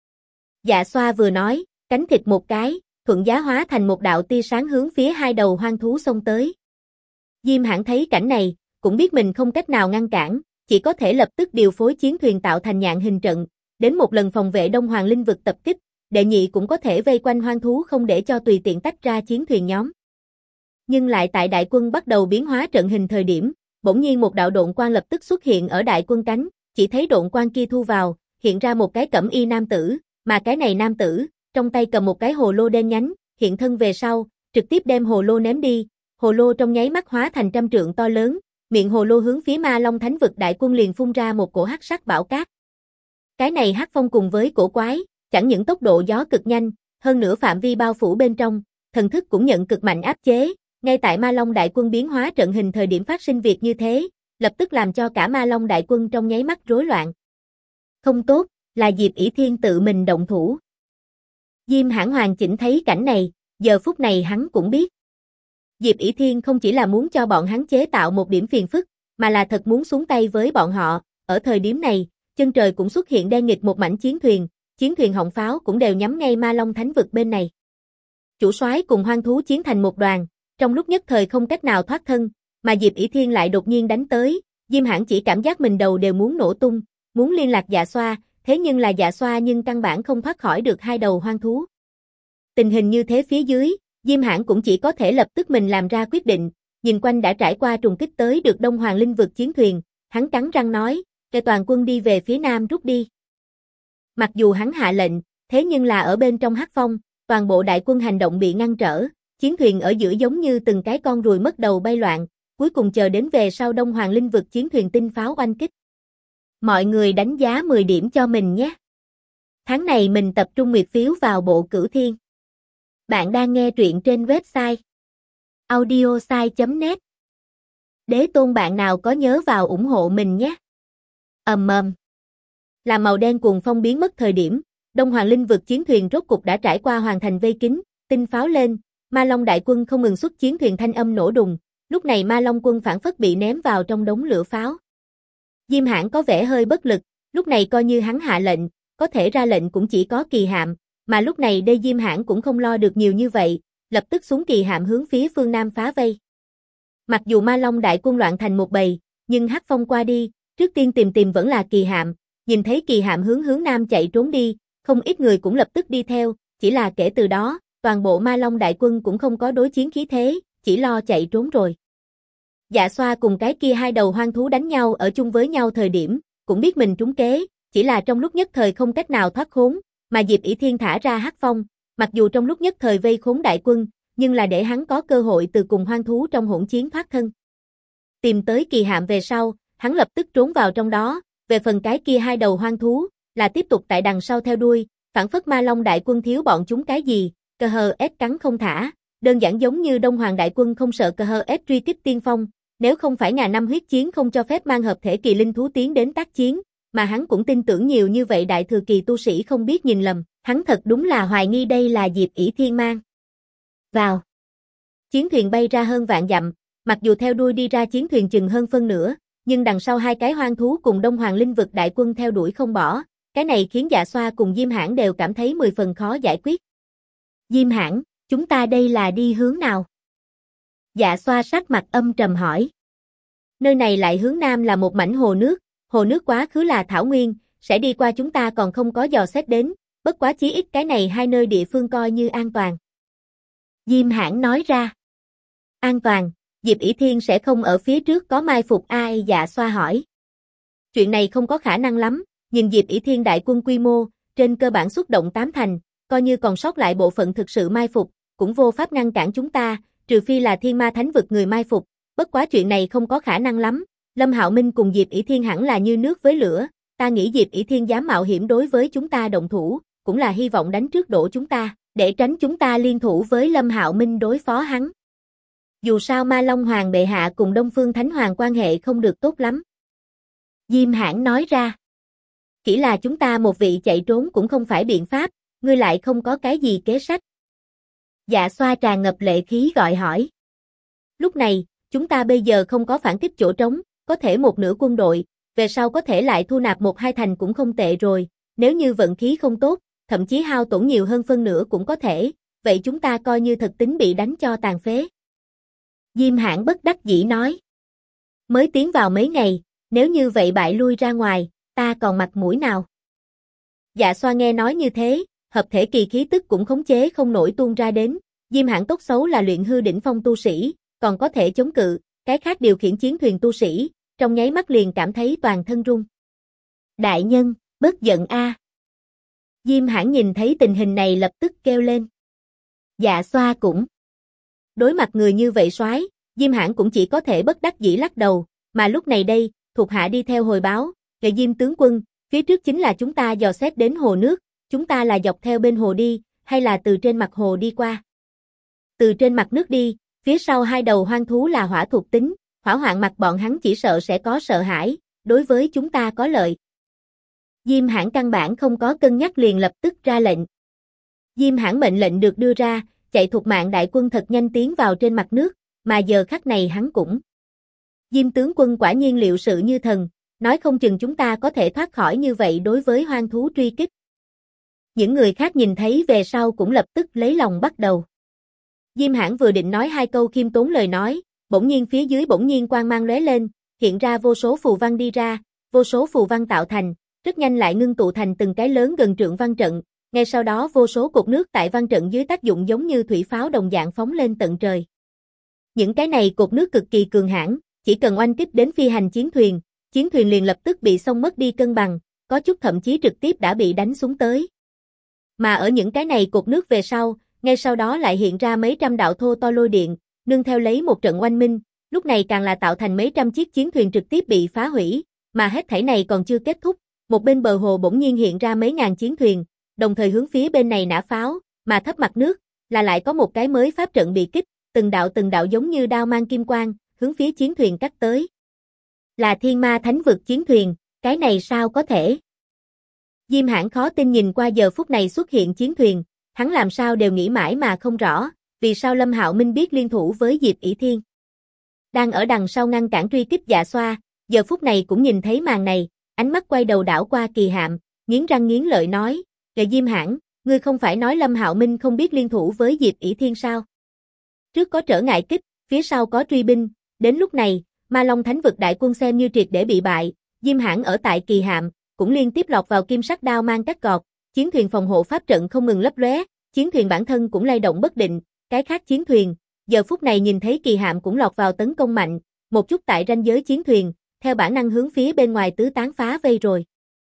Dạ Xoa vừa nói, cánh thịt một cái, thuận giá hóa thành một đạo tia sáng hướng phía hai đầu hoang thú xông tới. Diêm Hãn thấy cảnh này, cũng biết mình không cách nào ngăn cản, chỉ có thể lập tức điều phối chiến thuyền tạo thành nhạn hình trận, đến một lần phòng vệ Đông Hoàng Linh vực tập kích, đệ nhị cũng có thể vây quanh hoang thú không để cho tùy tiện tách ra chiến thuyền nhóm. Nhưng lại tại đại quân bắt đầu biến hóa trận hình thời điểm, bỗng nhiên một đạo độn quang lập tức xuất hiện ở đại quân cánh, chỉ thấy độn quang kia thu vào, hiện ra một cái cẩm y nam tử, mà cái này nam tử, trong tay cầm một cái hồ lô đen nhánh, hiện thân về sau, trực tiếp đem hồ lô ném đi, hồ lô trong nháy mắt hóa thành trăm trượng to lớn, miệng hồ lô hướng phía Ma Long Thánh vực đại quân liền phun ra một cổ hắc sắc bão cát. Cái này hắc phong cùng với cổ quái, chẳng những tốc độ gió cực nhanh, hơn nữa phạm vi bao phủ bên trong, thần thức cũng nhận cực mạnh áp chế, ngay tại Ma Long đại quân biến hóa trận hình thời điểm phát sinh việc như thế, lập tức làm cho cả Ma Long đại quân trong nháy mắt rối loạn. Không tốt, là Diệp ỷ Thiên tự mình động thủ. Diêm Hãn hoàn chỉnh thấy cảnh này, giờ phút này hắn cũng biết. Diệp ỷ Thiên không chỉ là muốn cho bọn hắn chế tạo một điểm phiền phức, mà là thật muốn xuống tay với bọn họ, ở thời điểm này, chân trời cũng xuất hiện đen nghịt một mảnh chiến thuyền họng pháo cũng đều nhắm ngay Ma Long Thánh vực bên này. Chủ soái cùng hoang thú chiến thành một đoàn, trong lúc nhất thời không cách nào thoát thân, mà Diệp ỷ Thiên lại đột nhiên đánh tới, Diêm Hãn chỉ cảm giác mình đầu đều muốn nổ tung, muốn liên lạc Dạ Xoa, thế nhưng là Dạ Xoa nhưng căn bản không thoát khỏi được hai đầu hoang thú. Tình hình như thế phía dưới, Diêm Hãn cũng chỉ có thể lập tức mình làm ra quyết định, nhìn quanh đã trải qua trùng kích tới được Đông Hoàng Linh vực chiến thuyền, hắn cắn răng nói, "Kẻ toàn quân đi về phía nam rút đi." Mặc dù hắn hạ lệnh, thế nhưng là ở bên trong hắc phong, toàn bộ đại quân hành động bị ngăn trở, chiến thuyền ở giữa giống như từng cái con ruồi mất đầu bay loạn, cuối cùng chờ đến về sau Đông Hoàng Linh vực chiến thuyền tinh pháo oanh kích. Mọi người đánh giá 10 điểm cho mình nhé. Tháng này mình tập trung nguyệt phiếu vào bộ Cửu Thiên. Bạn đang nghe truyện trên website audiosai.net. Đế tôn bạn nào có nhớ vào ủng hộ mình nhé. Là màu đen cuồng phong biến mất thời điểm, Đông Hoàng Linh vực chiến thuyền rốt cục đã trải qua hoàn thành vây kín, tinh pháo lên, Ma Long đại quân không ngừng xuất chiến thuyền thanh âm nổ đùng, lúc này Ma Long quân phản phất bị ném vào trong đống lửa pháo. Diêm Hãn có vẻ hơi bất lực, lúc này coi như hắn hạ lệnh, có thể ra lệnh cũng chỉ có kỳ hạm, mà lúc này đây Diêm Hãn cũng không lo được nhiều như vậy, lập tức xuống kỳ hạm hướng phía phương Nam phá vây. Mặc dù Ma Long đại quân loạn thành một bầy, nhưng hắc phong qua đi, trước tiên tìm vẫn là kỳ hạm, nhìn thấy kỳ hạm hướng Nam chạy trốn đi, không ít người cũng lập tức đi theo, chỉ là kể từ đó, toàn bộ Ma Long đại quân cũng không có đối chiến khí thế, chỉ lo chạy trốn rồi. Dạ Xoa cùng cái kia hai đầu hoang thú đánh nhau ở chung với nhau thời điểm, cũng biết mình trúng kế, chỉ là trong lúc nhất thời không cách nào thoát khốn, mà Diệp ỷ Thiên thả ra hắc phong, mặc dù trong lúc nhất thời vây khốn đại quân, nhưng là để hắn có cơ hội từ cùng hoang thú trong hỗn chiến thoát thân. Tìm tới kỳ hạm về sau, hắn lập tức trốn vào trong đó, về phần cái kia hai đầu hoang thú, là tiếp tục tại đằng sau theo đuôi, phản phất Ma Long đại quân thiếu bọn chúng cái gì, cờ hờ S cắn không thả, đơn giản giống như Đông Hoàng đại quân không sợ cờ hờ S truy kích tiên phong, nếu không phải ngàn năm huyết chiến không cho phép mang hợp thể kỳ linh thú tiến đến tác chiến, mà hắn cũng tin tưởng nhiều như vậy đại thừa kỳ tu sĩ không biết nhìn lầm, hắn thật đúng là hoài nghi đây là Diệp ỷ Thiên mang vào. Chiến thuyền bay ra hơn vạn dặm, mặc dù theo đuôi đi ra chiến thuyền chừng hơn phân nửa, nhưng đằng sau hai cái hoang thú cùng Đông Hoàng linh vực đại quân theo đuổi không bỏ, cái này khiến Dạ Xoa cùng Diêm Hãn đều cảm thấy 10 phần khó giải quyết. Diêm Hãn, chúng ta đây là đi hướng nào? Dạ Xoa sắc mặt âm trầm hỏi. Nơi này lại hướng nam là một mảnh hồ nước quá khứ là thảo nguyên, sẽ đi qua chúng ta còn không có dò xét đến, bất quá chí ít cái này hai nơi địa phương coi như an toàn. Diêm Hãn nói ra. An toàn, Diệp ỷ Thiên sẽ không ở phía trước có mai phục ai? Dạ Xoa hỏi. Chuyện này không có khả năng lắm, nhìn Diệp ỷ Thiên đại quân quy mô, trên cơ bản xuất động 8 thành, coi như còn sót lại bộ phận thực sự mai phục, cũng vô pháp ngăn cản chúng ta, trừ phi là Thiên Ma Thánh vực người mai phục, bất quá chuyện này không có khả năng lắm. Lâm Hạo Minh cùng Diệp ỷ Thiên hẳn là như nước với lửa, ta nghĩ Diệp ỷ Thiên dám mạo hiểm đối với chúng ta động thủ, cũng là hy vọng đánh trước đổ chúng ta, để tránh chúng ta liên thủ với Lâm Hạo Minh đối phó hắn. Dù sao Ma Long Hoàng bệ hạ cùng Đông Phương Thánh Hoàng quan hệ không được tốt lắm. Diêm Hãn nói ra. Chỉ là chúng ta một vị chạy trốn cũng không phải biện pháp, ngươi lại không có cái gì kế sách. Dạ Xoa tràn ngập lệ khí gọi hỏi. Lúc này, chúng ta bây giờ không có phản kích chỗ trống, có thể một nửa quân đội, về sau có thể lại thu nạp một hai thành cũng không tệ rồi, nếu như vận khí không tốt, thậm chí hao tổn nhiều hơn phân nửa cũng có thể, vậy chúng ta coi như thật tính bị đánh cho tàn phế. Diêm Hãn bất đắc dĩ nói. Mới tiến vào mấy ngày, nếu như vậy bại lui ra ngoài, ta còn mặt mũi nào? Dạ Xoa nghe nói như thế, hợp thể kỳ khí tức cũng khống chế không nổi tuôn ra đến, Diêm Hãn tốt xấu là luyện hư đỉnh phong tu sĩ, còn có thể chống cự, cái khác điều khiển chiến thuyền tu sĩ, trong nháy mắt liền cảm thấy toàn thân run. Đại nhân, bớt giận a. Diêm Hãn nhìn thấy tình hình này lập tức kêu lên. Dạ Xoa cũng. Đối mặt người như vậy soái, Diêm Hãn cũng chỉ có thể bất đắc dĩ lắc đầu, mà lúc này đây, thuộc hạ đi theo hồi báo, "Kệ Diêm tướng quân, phía trước chính là chúng ta dò xét đến hồ nước, chúng ta là dọc theo bên hồ đi, hay là từ trên mặt hồ đi qua?" Từ trên mặt nước đi, phía sau hai đầu hoang thú là hỏa thuộc tính, hỏa hoạn mặt bọn hắn chỉ sợ sẽ có sợ hãi, đối với chúng ta có lợi. Diêm Hãn căn bản không có cân nhắc liền lập tức ra lệnh. Diêm Hãn mệnh lệnh được đưa ra, chạy thuộc mạng đại quân thật nhanh tiến vào trên mặt nước, mà giờ khắc này hắn cũng. Diêm tướng quân quả nhiên liệu sự như thần, nói không chừng chúng ta có thể thoát khỏi như vậy đối với hoang thú truy kích. Những người khác nhìn thấy về sau cũng lập tức lấy lòng bắt đầu. Diêm Hãn vừa định nói hai câu khiêm tốn lời nói, bỗng nhiên phía dưới bỗng nhiên quang mang lóe lên, hiện ra vô số phù văn đi ra, vô số phù văn tạo thành, rất nhanh lại ngưng tụ thành từng cái lớn gần trượng văn trận, ngay sau đó vô số cột nước tại văn trận dưới tác dụng giống như thủy pháo đồng dạng phóng lên tận trời. Những cái này cột nước cực kỳ cường hãn, chỉ cần oanh kích đến phi hành chiến thuyền liền lập tức bị xông mất đi cân bằng, có chút thậm chí trực tiếp đã bị đánh xuống tới. Mà ở những cái này cột nước về sau, ngay sau đó lại hiện ra mấy trăm đạo thô to lôi điện, nương theo lấy một trận oanh minh, lúc này càng là tạo thành mấy trăm chiếc chiến thuyền trực tiếp bị phá hủy, mà hết thảy này còn chưa kết thúc, một bên bờ hồ bỗng nhiên hiện ra mấy ngàn chiến thuyền, đồng thời hướng phía bên này nã pháo, mà thấp mặt nước là lại có một cái mới pháp trận bị kích, từng đạo giống như đao mang kim quang, hướng phía chiến thuyền cắt tới. Là Thiên Ma Thánh vực chiến thuyền, cái này sao có thể? Diêm Hãn khó tin nhìn qua giờ phút này xuất hiện chiến thuyền, hắn làm sao đều nghĩ mãi mà không rõ, vì sao Lâm Hạo Minh biết liên thủ với Diệp ỷ Thiên. Đang ở đằng sau ngăn cản truy kích Dạ Xoa, giờ phút này cũng nhìn thấy màn này, ánh mắt quay đầu đảo qua Kỳ Hạm, nghiến răng nghiến lợi nói, "Kệ Diêm Hãn, ngươi không phải nói Lâm Hạo Minh không biết liên thủ với Diệp ỷ Thiên sao? Trước có trở ngại kích, phía sau có truy binh, đến lúc này, Ma Long Thánh vực đại quân xem như triệt để bị bại, Diêm Hãn ở tại Kỳ Hạm, cũng liên tiếp lọt vào kim sắc đao mang cắt gọt, chiến thuyền phòng hộ pháp trận không ngừng lấp lóe, chiến thuyền bản thân cũng lay động bất định, cái khác chiến thuyền, giờ phút này nhìn thấy Kỳ Hạm cũng lọt vào tấn công mạnh, một chút tại ranh giới chiến thuyền, theo bản năng hướng phía bên ngoài tứ tán phá vây rồi.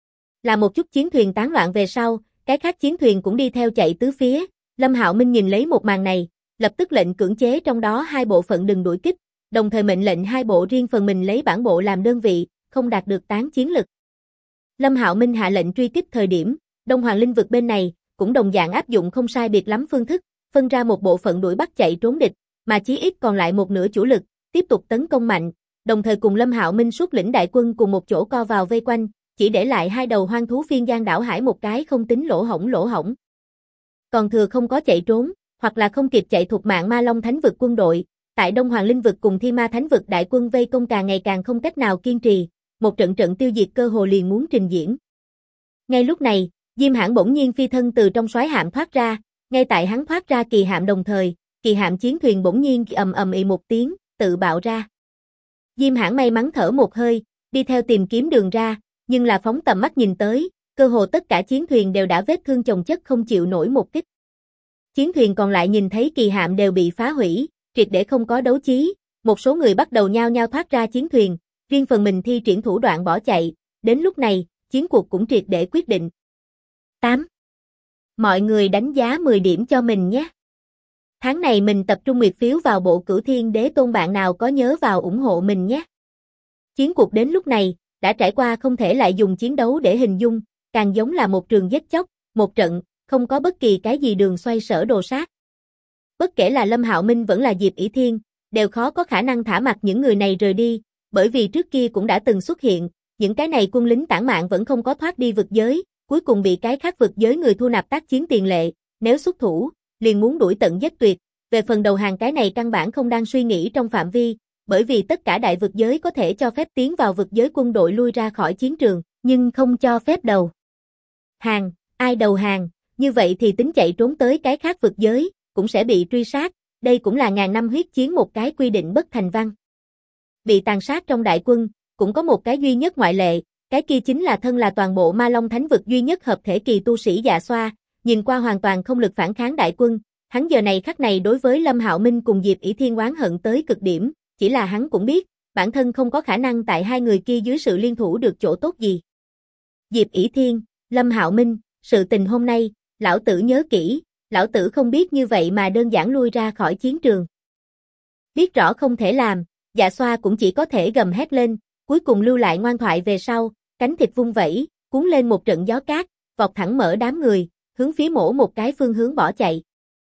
Là một chút chiến thuyền tán loạn về sau, cái khác chiến thuyền cũng đi theo chạy tứ phía, Lâm Hạo Minh nhìn lấy một màn này, lập tức lệnh cưỡng chế trong đó hai bộ phận đừng đuổi kích, đồng thời mệnh lệnh hai bộ riêng phần mình lấy bản bộ làm đơn vị, không đạt được tán chiến lực. Lâm Hạo Minh hạ lệnh truy kích thời điểm, Đông Hoàng Linh vực bên này, cũng đồng dạng áp dụng không sai biệt lắm phương thức, phân ra một bộ phận đuổi bắt chạy trốn địch, mà chí ít còn lại một nửa chủ lực, tiếp tục tấn công mạnh, đồng thời cùng Lâm Hạo Minh xuất lĩnh đại quân cùng một chỗ co vào vây quanh, chỉ để lại hai đầu hoang thú phiên giang đảo hải một cái không tính lỗ hổng. Còn thừa không có chạy trốn, hoặc là không kịp chạy thuộc mạng Ma Long Thánh vực quân đội, tại Đông Hoàng Linh vực cùng Thi Ma Thánh vực đại quân vây công càng ngày càng không cách nào kiên trì, một trận trận tiêu diệt cơ hồ liền muốn trình diễn. Ngay lúc này, Diêm Hãn bỗng nhiên phi thân từ trong soái hạm thoát ra, ngay tại hắn thoát ra kỳ hạm đồng thời, kỳ hạm chiến thuyền bỗng nhiên ầm ầm ì một tiếng, tự bạo ra. Diêm Hãn may mắn thở một hơi, đi theo tìm kiếm đường ra, nhưng là phóng tầm mắt nhìn tới, cơ hồ tất cả chiến thuyền đều đã vết thương chồng chất không chịu nổi một kích. Chiến thuyền còn lại nhìn thấy kỳ hạm đều bị phá hủy, triệt để không có đấu chí, một số người bắt đầu nhao nhao thoát ra chiến thuyền, riêng phần mình thi triển thủ đoạn bỏ chạy, đến lúc này, chiến cuộc cũng triệt để quyết định. 8. Mọi người đánh giá 10 điểm cho mình nhé. Tháng này mình tập trung nguyệt phiếu vào bộ Cửu Thiên Đế Tôn, bạn nào có nhớ vào ủng hộ mình nhé. Chiến cuộc đến lúc này, đã trải qua không thể lại dùng chiến đấu để hình dung, càng giống là một trường giết chóc, một trận, không có bất kỳ cái gì đường xoay sở đồ sát. Bất kể là Lâm Hạo Minh vẫn là Diệp ỷ Thiên, đều khó có khả năng thả mặc những người này rời đi, bởi vì trước kia cũng đã từng xuất hiện, những cái này quân lính tản mạn vẫn không có thoát đi vực giới, cuối cùng bị cái khác vực giới người thu nạp tác chiến tiền lệ, nếu xuất thủ, liền muốn đuổi tận giết tuyệt. Về phần đầu hàng cái này căn bản không đang suy nghĩ trong phạm vi, bởi vì tất cả đại vực giới có thể cho phép tiến vào vực giới quân đội lui ra khỏi chiến trường, nhưng không cho phép đầu hàng, ai đầu hàng, như vậy thì tính chạy trốn tới cái khác vực giới, cũng sẽ bị truy sát, đây cũng là ngàn năm huyết chiến một cái quy định bất thành văn. Bị tàn sát trong đại quân, cũng có một cái duy nhất ngoại lệ, cái kia chính là thân là toàn bộ Ma Long Thánh vực duy nhất hợp thể kỳ tu sĩ Dạ Xoa, nhìn qua hoàn toàn không lực phản kháng đại quân, hắn giờ này khắc này đối với Lâm Hạo Minh cùng Diệp ỷ Thiên oán hận tới cực điểm, chỉ là hắn cũng biết, bản thân không có khả năng tại hai người kia dưới sự liên thủ được chỗ tốt gì. Diệp ỷ Thiên, Lâm Hạo Minh, sự tình hôm nay, lão tử nhớ kỹ, lão tử không biết như vậy mà đơn giản lui ra khỏi chiến trường. Biết rõ không thể làm, Dạ Xoa cũng chỉ có thể gầm hét lên, cuối cùng lưu lại ngoan thoại về sau, cánh thịt vung vẩy, cuốn lên một trận gió cát, vọt thẳng mở đám người, hướng phía mổ một cái phương hướng bỏ chạy.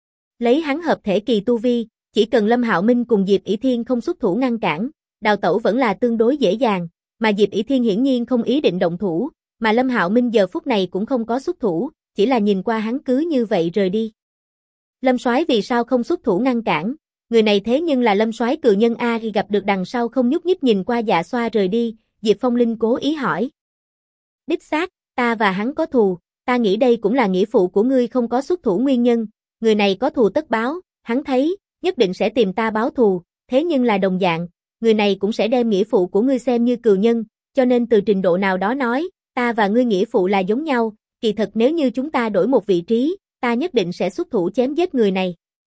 Lấy hắn hợp thể kỳ tu vi, chỉ cần Lâm Hạo Minh cùng Diệp ỷ Thiên không xuất thủ ngăn cản, đào tẩu vẫn là tương đối dễ dàng, mà Diệp ỷ Thiên hiển nhiên không ý định động thủ, mà Lâm Hạo Minh giờ phút này cũng không có xuất thủ, chỉ là nhìn qua hắn cứ như vậy rời đi. Lâm Soái vì sao không xuất thủ ngăn cản? Người này thế nhưng là Lâm Soái cự nhân a, khi gặp được đằng sau không nhúc nhích nhìn qua Dạ Xoa rời đi, Diệp Phong Linh cố ý hỏi. Đích xác, ta và hắn có thù, ta nghĩ đây cũng là nghĩa phụ của ngươi không có xuất thủ nguyên nhân, người này có thù tất báo, hắn thấy, nhất định sẽ tìm ta báo thù, thế nhưng là đồng dạng, người này cũng sẽ đem nghĩa phụ của ngươi xem như cừu nhân, cho nên từ trình độ nào đó nói, ta và ngươi nghĩa phụ là giống nhau, kỳ thật nếu như chúng ta đổi một vị trí, ta nhất định sẽ xuất thủ chém giết người này.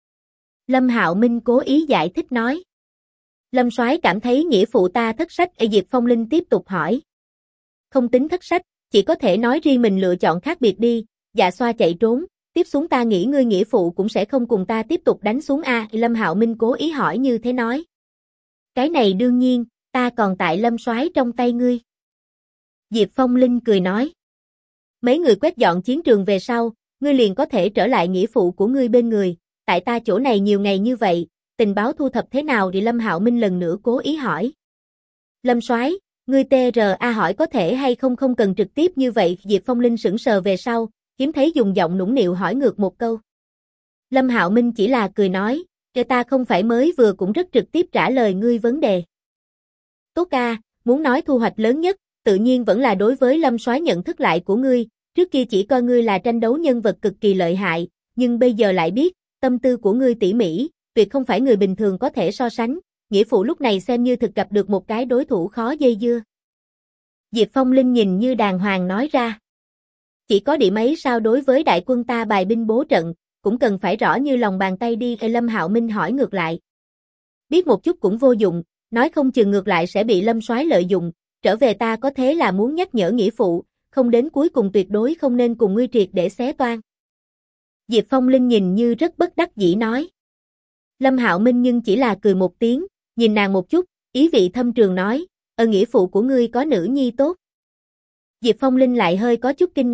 Lâm Hạo Minh cố ý giải thích nói. Lâm Soái cảm thấy nghĩa phụ ta thất sách, Diệp Phong Linh tiếp tục hỏi. Không tính thất sách, chỉ có thể nói riêng mình lựa chọn khác biệt đi, Dạ Xoa chạy trốn, tiếp xuống ta nghĩ ngươi nghĩa phụ cũng sẽ không cùng ta tiếp tục đánh xuống a, Lâm Hạo Minh cố ý hỏi như thế nói. Cái này đương nhiên, ta còn tại Lâm Soái trong tay ngươi. Diệp Phong Linh cười nói. Mấy người quét dọn chiến trường về sau, ngươi liền có thể trở lại nghĩa phụ của ngươi bên người, tại ta chỗ này nhiều ngày như vậy, tình báo thu thập thế nào thì Lâm Hạo Minh lần nữa cố ý hỏi. Lâm Soái, ngươi TRA hỏi có thể hay không không cần trực tiếp như vậy, Diệp Phong Linh sững sờ về sau, hiếm thấy dùng giọng nũng nịu hỏi ngược một câu. Lâm Hạo Minh chỉ là cười nói, ta không phải mới vừa cũng rất trực tiếp trả lời ngươi vấn đề. Tốt ca, muốn nói thu hoạch lớn nhất, tự nhiên vẫn là đối với Lâm Soái nhận thức lại của ngươi, trước kia chỉ coi ngươi là tranh đấu nhân vật cực kỳ lợi hại, nhưng bây giờ lại biết, tâm tư của ngươi tỉ mỉ, tuyệt không phải người bình thường có thể so sánh, nghĩa phụ lúc này xem như thực gặp được một cái đối thủ khó dây dưa. Diệp Phong Linh nhìn như đàng hoàng nói ra. Chỉ có điểm ấy sao đối với đại quân ta bài binh bố trận, cũng cần phải rõ như lòng bàn tay đi, Lâm Hạo Minh hỏi ngược lại. Biết một chút cũng vô dụng, nói không chừng ngược lại sẽ bị Lâm Soái lợi dụng, trở về ta có thế là muốn nhắc nhở nghĩa phụ, không đến cuối cùng tuyệt đối không nên cùng ngươi triệt để xé toan. Diệp Phong Linh nhìn như rất bất đắc dĩ nói. Lâm Hạo Minh nhưng chỉ là cười một tiếng, nhìn nàng một chút, ý vị thâm trường nói, nghĩa phụ của ngươi có nữ nhi tốt. Diệp Phong Linh lại hơi có chút kinh ngạc,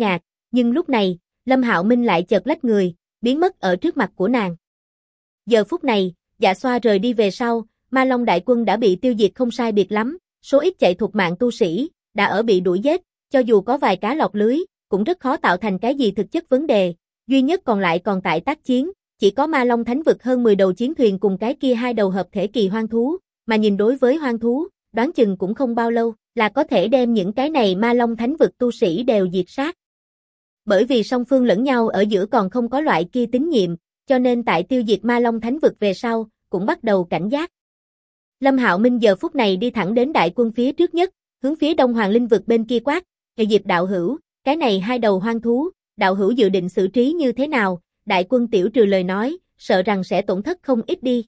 Nhưng lúc này, Lâm Hạo Minh lại chợt lách người, biến mất ở trước mặt của nàng. Giờ phút này, Dạ Xoa rời đi về sau, Ma Long đại quân đã bị tiêu diệt không sai biệt lắm, số ít chạy thuộc mạng tu sĩ, đã ở bị đuổi giết, cho dù có vài cá lọt lưới, cũng rất khó tạo thành cái gì thực chất vấn đề, duy nhất còn lại còn tại tác chiến, chỉ có Ma Long Thánh vực hơn 10 đầu chiến thuyền cùng cái kia 2 đầu hợp thể kỳ hoang thú, mà nhìn đối với hoang thú, đoán chừng cũng không bao lâu, là có thể đem những cái này Ma Long Thánh vực tu sĩ đều diệt sát. Bởi vì song phương lẫn nhau ở giữa còn không có loại kia tín nhiệm, cho nên tại tiêu diệt Ma Long Thánh vực về sau, cũng bắt đầu cảnh giác. Lâm Hạo Minh giờ phút này đi thẳng đến đại quân phía trước nhất, hướng phía Đông Hoàng Linh vực bên kia quát, Diệp đạo hữu, cái này 2 đầu hoang thú, đạo hữu dự định xử trí như thế nào? Đại quân tiểu trừ lời nói, sợ rằng sẽ tổn thất không ít đi.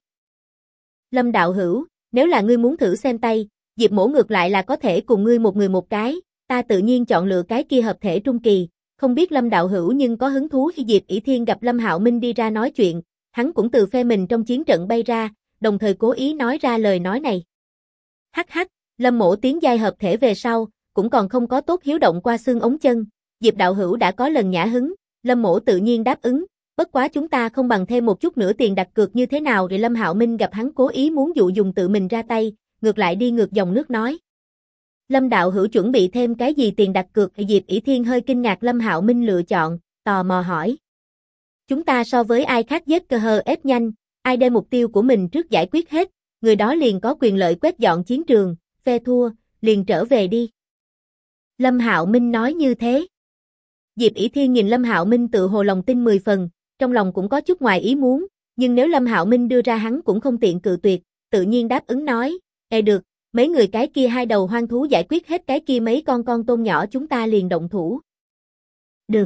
Lâm đạo hữu, nếu là ngươi muốn thử xem tay, Diệp mỗ ngược lại là có thể cùng ngươi một người một cái, ta tự nhiên chọn lựa cái kia hợp thể trung kỳ, không biết Lâm đạo hữu nhưng có hứng thú. Khi Diệp ỷ Thiên gặp Lâm Hạo Minh đi ra nói chuyện, hắn cũng từ phe mình trong chiến trận bay ra, đồng thời cố ý nói ra lời nói này. Hắc hắc, Lâm mỗ tiến giai hợp thể về sau, cũng còn không có tốt hiếu động qua xương ống chân, Diệp đạo hữu đã có lần nhã hứng, Lâm mỗ tự nhiên đáp ứng, bất quá chúng ta không bằng thêm một chút nữa tiền đặt cược như thế nào. Rồi Lâm Hạo Minh gặp hắn cố ý muốn dụ dùng tự mình ra tay, ngược lại đi ngược dòng nước nói. Lâm đạo hữu chuẩn bị thêm cái gì tiền đặt cược? Diệp ỷ Thiên hơi kinh ngạc Lâm Hạo Minh lựa chọn, tò mò hỏi. Chúng ta so với ai khác giết cơ hờ ép nhanh, ai đem mục tiêu của mình trước giải quyết hết, người đó liền có quyền lợi quét dọn chiến trường, phe thua, liền trở về đi. Lâm Hạo Minh nói như thế. Diệp ỷ Thiên nhìn Lâm Hạo Minh tự hồ lòng tin 10 phần, trong lòng cũng có chút ngoài ý muốn, nhưng nếu Lâm Hạo Minh đưa ra hắn cũng không tiện cự tuyệt, tự nhiên đáp ứng nói, được, mấy người cái kia 2 đầu hoang thú giải quyết hết cái kia mấy con tôm nhỏ chúng ta liền động thủ. Được.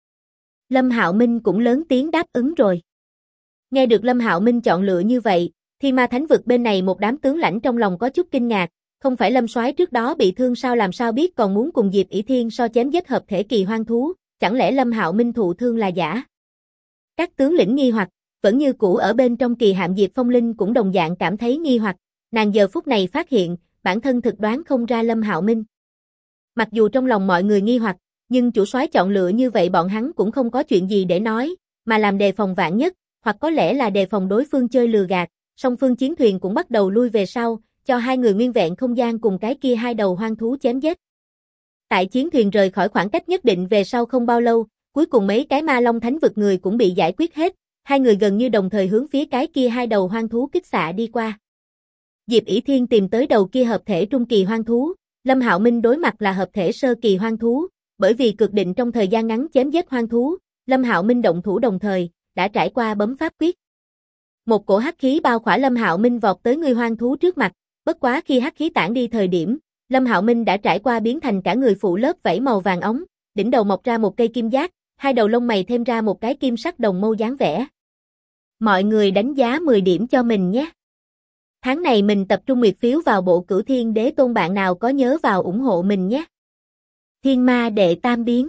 Lâm Hạo Minh cũng lớn tiếng đáp ứng rồi. Nghe được Lâm Hạo Minh chọn lựa như vậy, thì Ma Thánh vực bên này một đám tướng lãnh trong lòng có chút kinh ngạc, không phải Lâm soái trước đó bị thương sao làm sao biết còn muốn cùng Diệp ỷ Thiên so chém giết hợp thể kỳ hoang thú, chẳng lẽ Lâm Hạo Minh thụ thương là giả? Các tướng lĩnh nghi hoặc, vẫn như cũ ở bên trong kỳ hạm Diệp Phong Linh cũng đồng dạng cảm thấy nghi hoặc, nàng giờ phút này phát hiện, bản thân thực đoán không ra Lâm Hạo Minh. Mặc dù trong lòng mọi người nghi hoặc, nhưng chủ soái chọn lựa như vậy bọn hắn cũng không có chuyện gì để nói, mà làm đề phòng vạn nhất, hoặc có lẽ là đề phòng đối phương chơi lừa gạt, song phương chiến thuyền cũng bắt đầu lui về sau, cho hai người nguyên vẹn không gian cùng cái kia 2 đầu hoang thú chém giết. Tại chiến thuyền rời khỏi khoảng cách nhất định về sau không bao lâu, cuối cùng mấy cái Ma Long Thánh vực người cũng bị giải quyết hết, hai người gần như đồng thời hướng phía cái kia 2 đầu hoang thú kích xạ đi qua. Diệp ỷ Thiên tìm tới đầu kia hợp thể trung kỳ hoang thú, Lâm Hạo Minh đối mặt là hợp thể sơ kỳ hoang thú, bởi vì cực định trong thời gian ngắn chém giết hoang thú, Lâm Hạo Minh động thủ đồng thời, đã trải qua bấm pháp quyết. Một cổ hắc khí bao khỏa Lâm Hạo Minh vọt tới người hoang thú trước mặt, bất quá khi hắc khí tản đi thời điểm, Lâm Hạo Minh đã trải qua biến thành cả người phủ lớp vảy màu vàng óng, đỉnh đầu mọc ra một cây kim giác, 2 đầu lông mày thêm ra một cái kim sắc đồng mâu dáng vẻ. Mọi người đánh giá 10 điểm cho mình nhé. Tháng này mình tập trung nguyệt phiếu vào bộ Cửu Thiên Đế Tôn, bạn nào có nhớ vào ủng hộ mình nhé. Thiên Ma Đệ Tam Biến.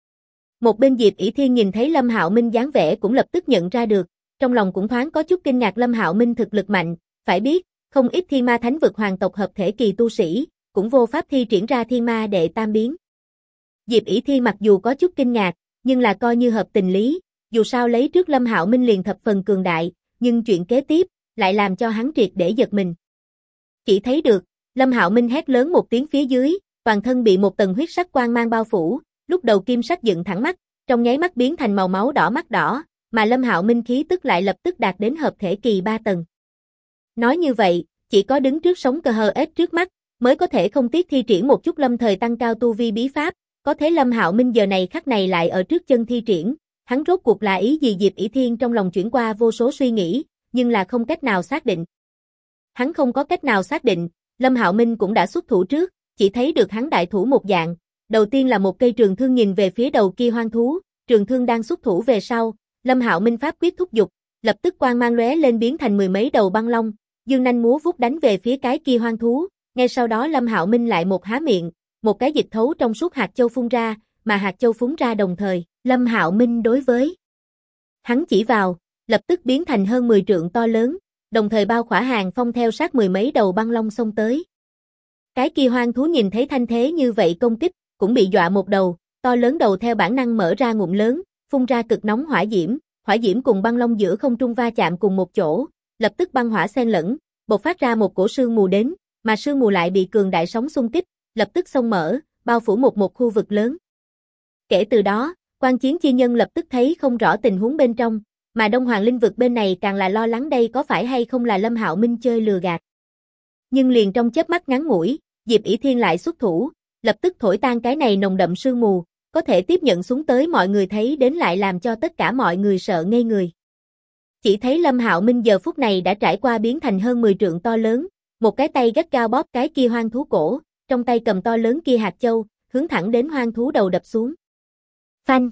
Một bên Diệp ỷ Thiên nhìn thấy Lâm Hạo Minh dáng vẻ cũng lập tức nhận ra được, trong lòng cũng thoáng có chút kinh ngạc. Lâm Hạo Minh thực lực mạnh, phải biết, không ít Thiên Ma Thánh vực hoàng tộc hợp thể kỳ tu sĩ, cũng vô pháp thi triển ra Thiên Ma Đệ Tam Biến. Diệp ỷ Thiên mặc dù có chút kinh ngạc, nhưng là coi như hợp tình lý, dù sao lấy trước Lâm Hạo Minh liền thập phần cường đại, nhưng chuyện kế tiếp lại làm cho hắn triệt để giật mình. Chỉ thấy được, Lâm Hạo Minh hét lớn một tiếng phía dưới, toàn thân bị một tầng huyết sắc quang mang bao phủ, lúc đầu kim sắc dựng thẳng mắt, trong nháy mắt biến thành màu máu đỏ mắt đỏ, mà Lâm Hạo Minh khí tức lại lập tức đạt đến hợp thể kỳ 3 tầng. Nói như vậy, chỉ có đứng trước sống cờ hờ ết trước mắt, mới có thể không tiếc thi triển một chút lâm thời tăng cao tu vi bí pháp, có thế Lâm Hạo Minh giờ này khắc này lại ở trước chân thi triển, hắn rốt cuộc là ý gì? Diệp ỷ Thiên trong lòng chuyển qua vô số suy nghĩ, nhưng là không cách nào xác định. Hắn không có cách nào xác định, Lâm Hạo Minh cũng đã xuất thủ trước, chỉ thấy được hắn đại thủ một dạng, đầu tiên là một cây trường thương nhìn về phía đầu kia hoang thú, trường thương đang xuất thủ về sau, Lâm Hạo Minh pháp quyết thúc giục, lập tức quang mang lóe lên biến thành 10 mấy đầu băng long, dương nanh múa vuốt đánh về phía cái kia hoang thú, ngay sau đó Lâm Hạo Minh lại một há miệng, một cái dịch thấu trong suốt hạt châu phun ra, mà hạt châu phun ra đồng thời, Lâm Hạo Minh đối với hắn chỉ vào, lập tức biến thành hơn 10 trượng to lớn, đồng thời bao khỏa Hàng Phong theo sát 10 mấy đầu băng long xông tới. Cái kia hoang thú nhìn thấy thanh thế như vậy công kích, cũng bị dọa một đầu, to lớn đầu theo bản năng mở ra ngụm lớn, phun ra cực nóng hỏa diễm cùng băng long giữa không trung va chạm cùng một chỗ, lập tức băng hỏa xen lẫn, bộc phát ra một cổ sương mù đến, mà sương mù lại bị cường đại sóng xung kích, lập tức xông mở, bao phủ một khu vực lớn. Kể từ đó, quan chiến chi nhân lập tức thấy không rõ tình huống bên trong, mà Đông Hoàng Linh vực bên này càng là lo lắng đây có phải hay không là Lâm Hạo Minh chơi lừa gạt. Nhưng liền trong chớp mắt ngắn ngủi, Diệp ỷ Thiên lại xuất thủ, lập tức thổi tan cái này nồng đậm sương mù, có thể tiếp nhận xuống tới mọi người thấy đến lại làm cho tất cả mọi người sợ ngây người. Chỉ thấy Lâm Hạo Minh giờ phút này đã trải qua biến thành hơn 10 trượng to lớn, một cái tay gắt gao bóp cái kia hoang thú cổ, trong tay cầm to lớn kia hạt châu, hướng thẳng đến hoang thú đầu đập xuống. Phanh!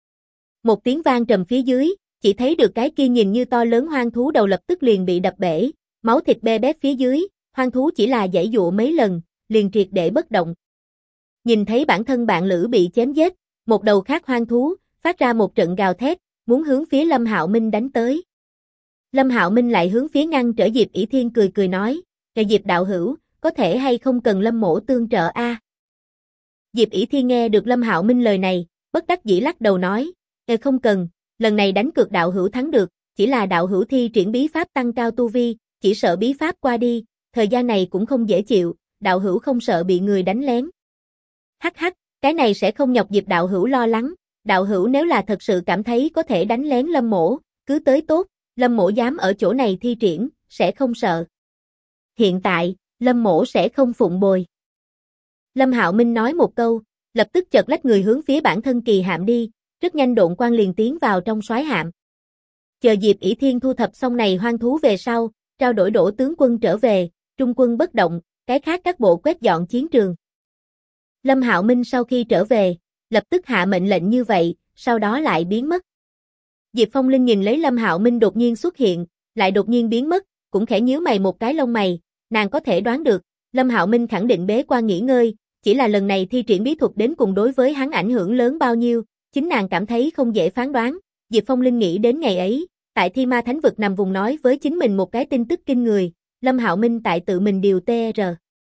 Một tiếng vang trầm phía dưới, chỉ thấy được cái kia nhìn như to lớn hoang thú đầu lập tức liền bị đập bể, máu thịt be bét phía dưới, hoang thú chỉ là giãy giụa mấy lần, liền triệt để bất động. Nhìn thấy bản thân bạn lữ bị chém giết, một đầu khác hoang thú, phát ra một trận gào thét, muốn hướng phía Lâm Hạo Minh đánh tới. Lâm Hạo Minh lại hướng phía ngăn trở Diệp ỷ Thiên cười nói, Diệp đạo hữu, có thể hay không cần Lâm mỗ tương trợ a? Diệp ỷ Thiên nghe được Lâm Hạo Minh lời này, bất đắc dĩ lắc đầu nói, không cần, lần này đánh cược đạo hữu thắng được, chỉ là đạo hữu thi triển bí pháp tăng cao tu vi, chỉ sợ bí pháp qua đi, thời gian này cũng không dễ chịu, đạo hữu không sợ bị người đánh lén. Hắc hắc, cái này sẽ không nhọc Diệp đạo hữu lo lắng, đạo hữu nếu là thật sự cảm thấy có thể đánh lén Lâm mỗ, cứ tới tốt, Lâm mỗ dám ở chỗ này thi triển, sẽ không sợ. Hiện tại, Lâm mỗ sẽ không phụng bồi. Lâm Hạo Minh nói một câu, lập tức chợt lách người hướng phía bản thân kỳ hạm đi, rất nhanh độn quang liền tiến vào trong soái hạm. Chờ Diệp ỷ Thiên thu thập xong này hoang thú về sau, trao đổi đổ tướng quân trở về, trung quân bất động, cái khác các bộ quét dọn chiến trường. Lâm Hạo Minh sau khi trở về, lập tức hạ mệnh lệnh như vậy, sau đó lại biến mất. Diệp Phong Linh nhìn lấy Lâm Hạo Minh đột nhiên xuất hiện, lại đột nhiên biến mất, cũng khẽ nhíu mày một cái lông mày, nàng có thể đoán được, Lâm Hạo Minh khẳng định bế quan nghỉ ngơi, chỉ là lần này thi triển bí thuật đến cùng đối với hắn ảnh hưởng lớn bao nhiêu, chính nàng cảm thấy không dễ phán đoán. Diệp Phong Linh nghĩ đến ngày ấy, tại Thi Ma Thánh Vực nằm vùng nói với chính mình một cái tin tức kinh người, Lâm Hạo Minh tại tự mình điều TR.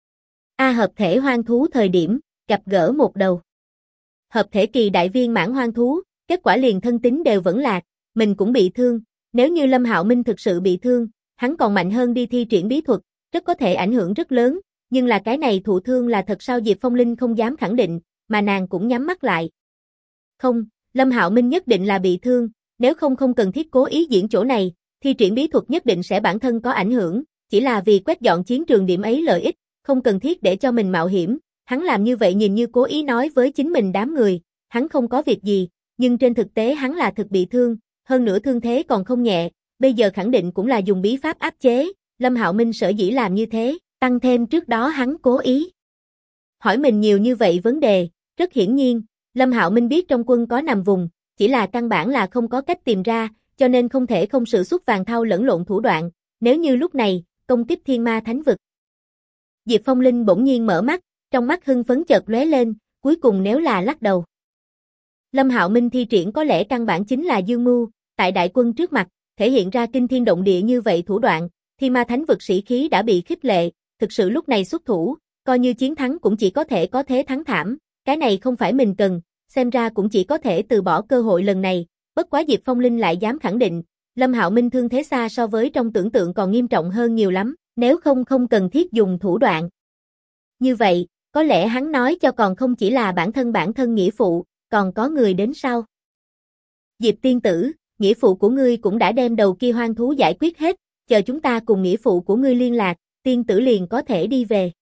Hợp thể hoang thú thời điểm, gặp gỡ một đầu hợp thể kỳ đại viên mãn hoang thú, kết quả liền thân tín đều vẫn lạc, mình cũng bị thương, nếu như Lâm Hạo Minh thực sự bị thương, hắn còn mạnh hơn đi thi triển bí thuật, rất có thể ảnh hưởng rất lớn, nhưng là cái này thụ thương là thật sao Diệp Phong Linh không dám khẳng định, mà nàng cũng nhắm mắt lại. Không, Lâm Hạo Minh nhất định là bị thương, nếu không cần thiết cố ý diễn chỗ này, thi triển bí thuật nhất định sẽ bản thân có ảnh hưởng, chỉ là vì quét dọn chiến trường điểm ấy lợi ích, không cần thiết để cho mình mạo hiểm, hắn làm như vậy nhìn như cố ý nói với chính mình đám người, hắn không có việc gì, nhưng trên thực tế hắn là thực bị thương, hơn nữa thương thế còn không nhẹ, bây giờ khẳng định cũng là dùng bí pháp áp chế, Lâm Hạo Minh sở dĩ làm như thế, tăng thêm trước đó hắn cố ý hỏi mình nhiều như vậy vấn đề, rất hiển nhiên, Lâm Hạo Minh biết trong quân có nằm vùng, chỉ là căn bản là không có cách tìm ra, cho nên không thể không sử xuất vàng thau lẫn lộn thủ đoạn, nếu như lúc này, công kích Thiên Ma Thánh Vực. Diệp Phong Linh bỗng nhiên mở mắt, trong mắt hưng phấn chợt lóe lên, cuối cùng nếu là lắc đầu. Lâm Hạo Minh thi triển có lẽ căn bản chính là dương mưu, tại đại quân trước mặt, thể hiện ra kinh thiên động địa như vậy thủ đoạn, Thiên Ma Thánh Vực sĩ khí đã bị khích lệ, thực sự lúc này xuất thủ, coi như chiến thắng cũng chỉ có thể có thế thắng thảm, cái này không phải mình cần, xem ra cũng chỉ có thể từ bỏ cơ hội lần này, bất quá Diệp Phong Linh lại dám khẳng định, Lâm Hạo Minh thương thế xa so với trong tưởng tượng còn nghiêm trọng hơn nhiều lắm, nếu không cần thiết dùng thủ đoạn. Như vậy, có lẽ hắn nói cho còn không chỉ là bản thân nghĩa phụ, còn có người đến sau. Diệp tiên tử, nghĩa phụ của ngươi cũng đã đem đầu kia hoang thú giải quyết hết, chờ chúng ta cùng nghĩa phụ của ngươi liên lạc, tiên tử liền có thể đi về.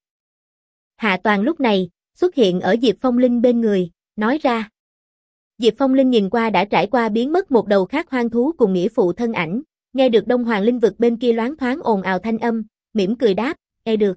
Hạ Toàn lúc này, xuất hiện ở Diệp Phong Linh bên người, nói ra. Diệp Phong Linh nhìn qua đã trải qua biến mất một đầu khác hoang thú cùng nghĩa phụ thân ảnh, nghe được Đông Hoàng Linh Vực bên kia loáng thoáng ồn ào thanh âm, mỉm cười đáp, được.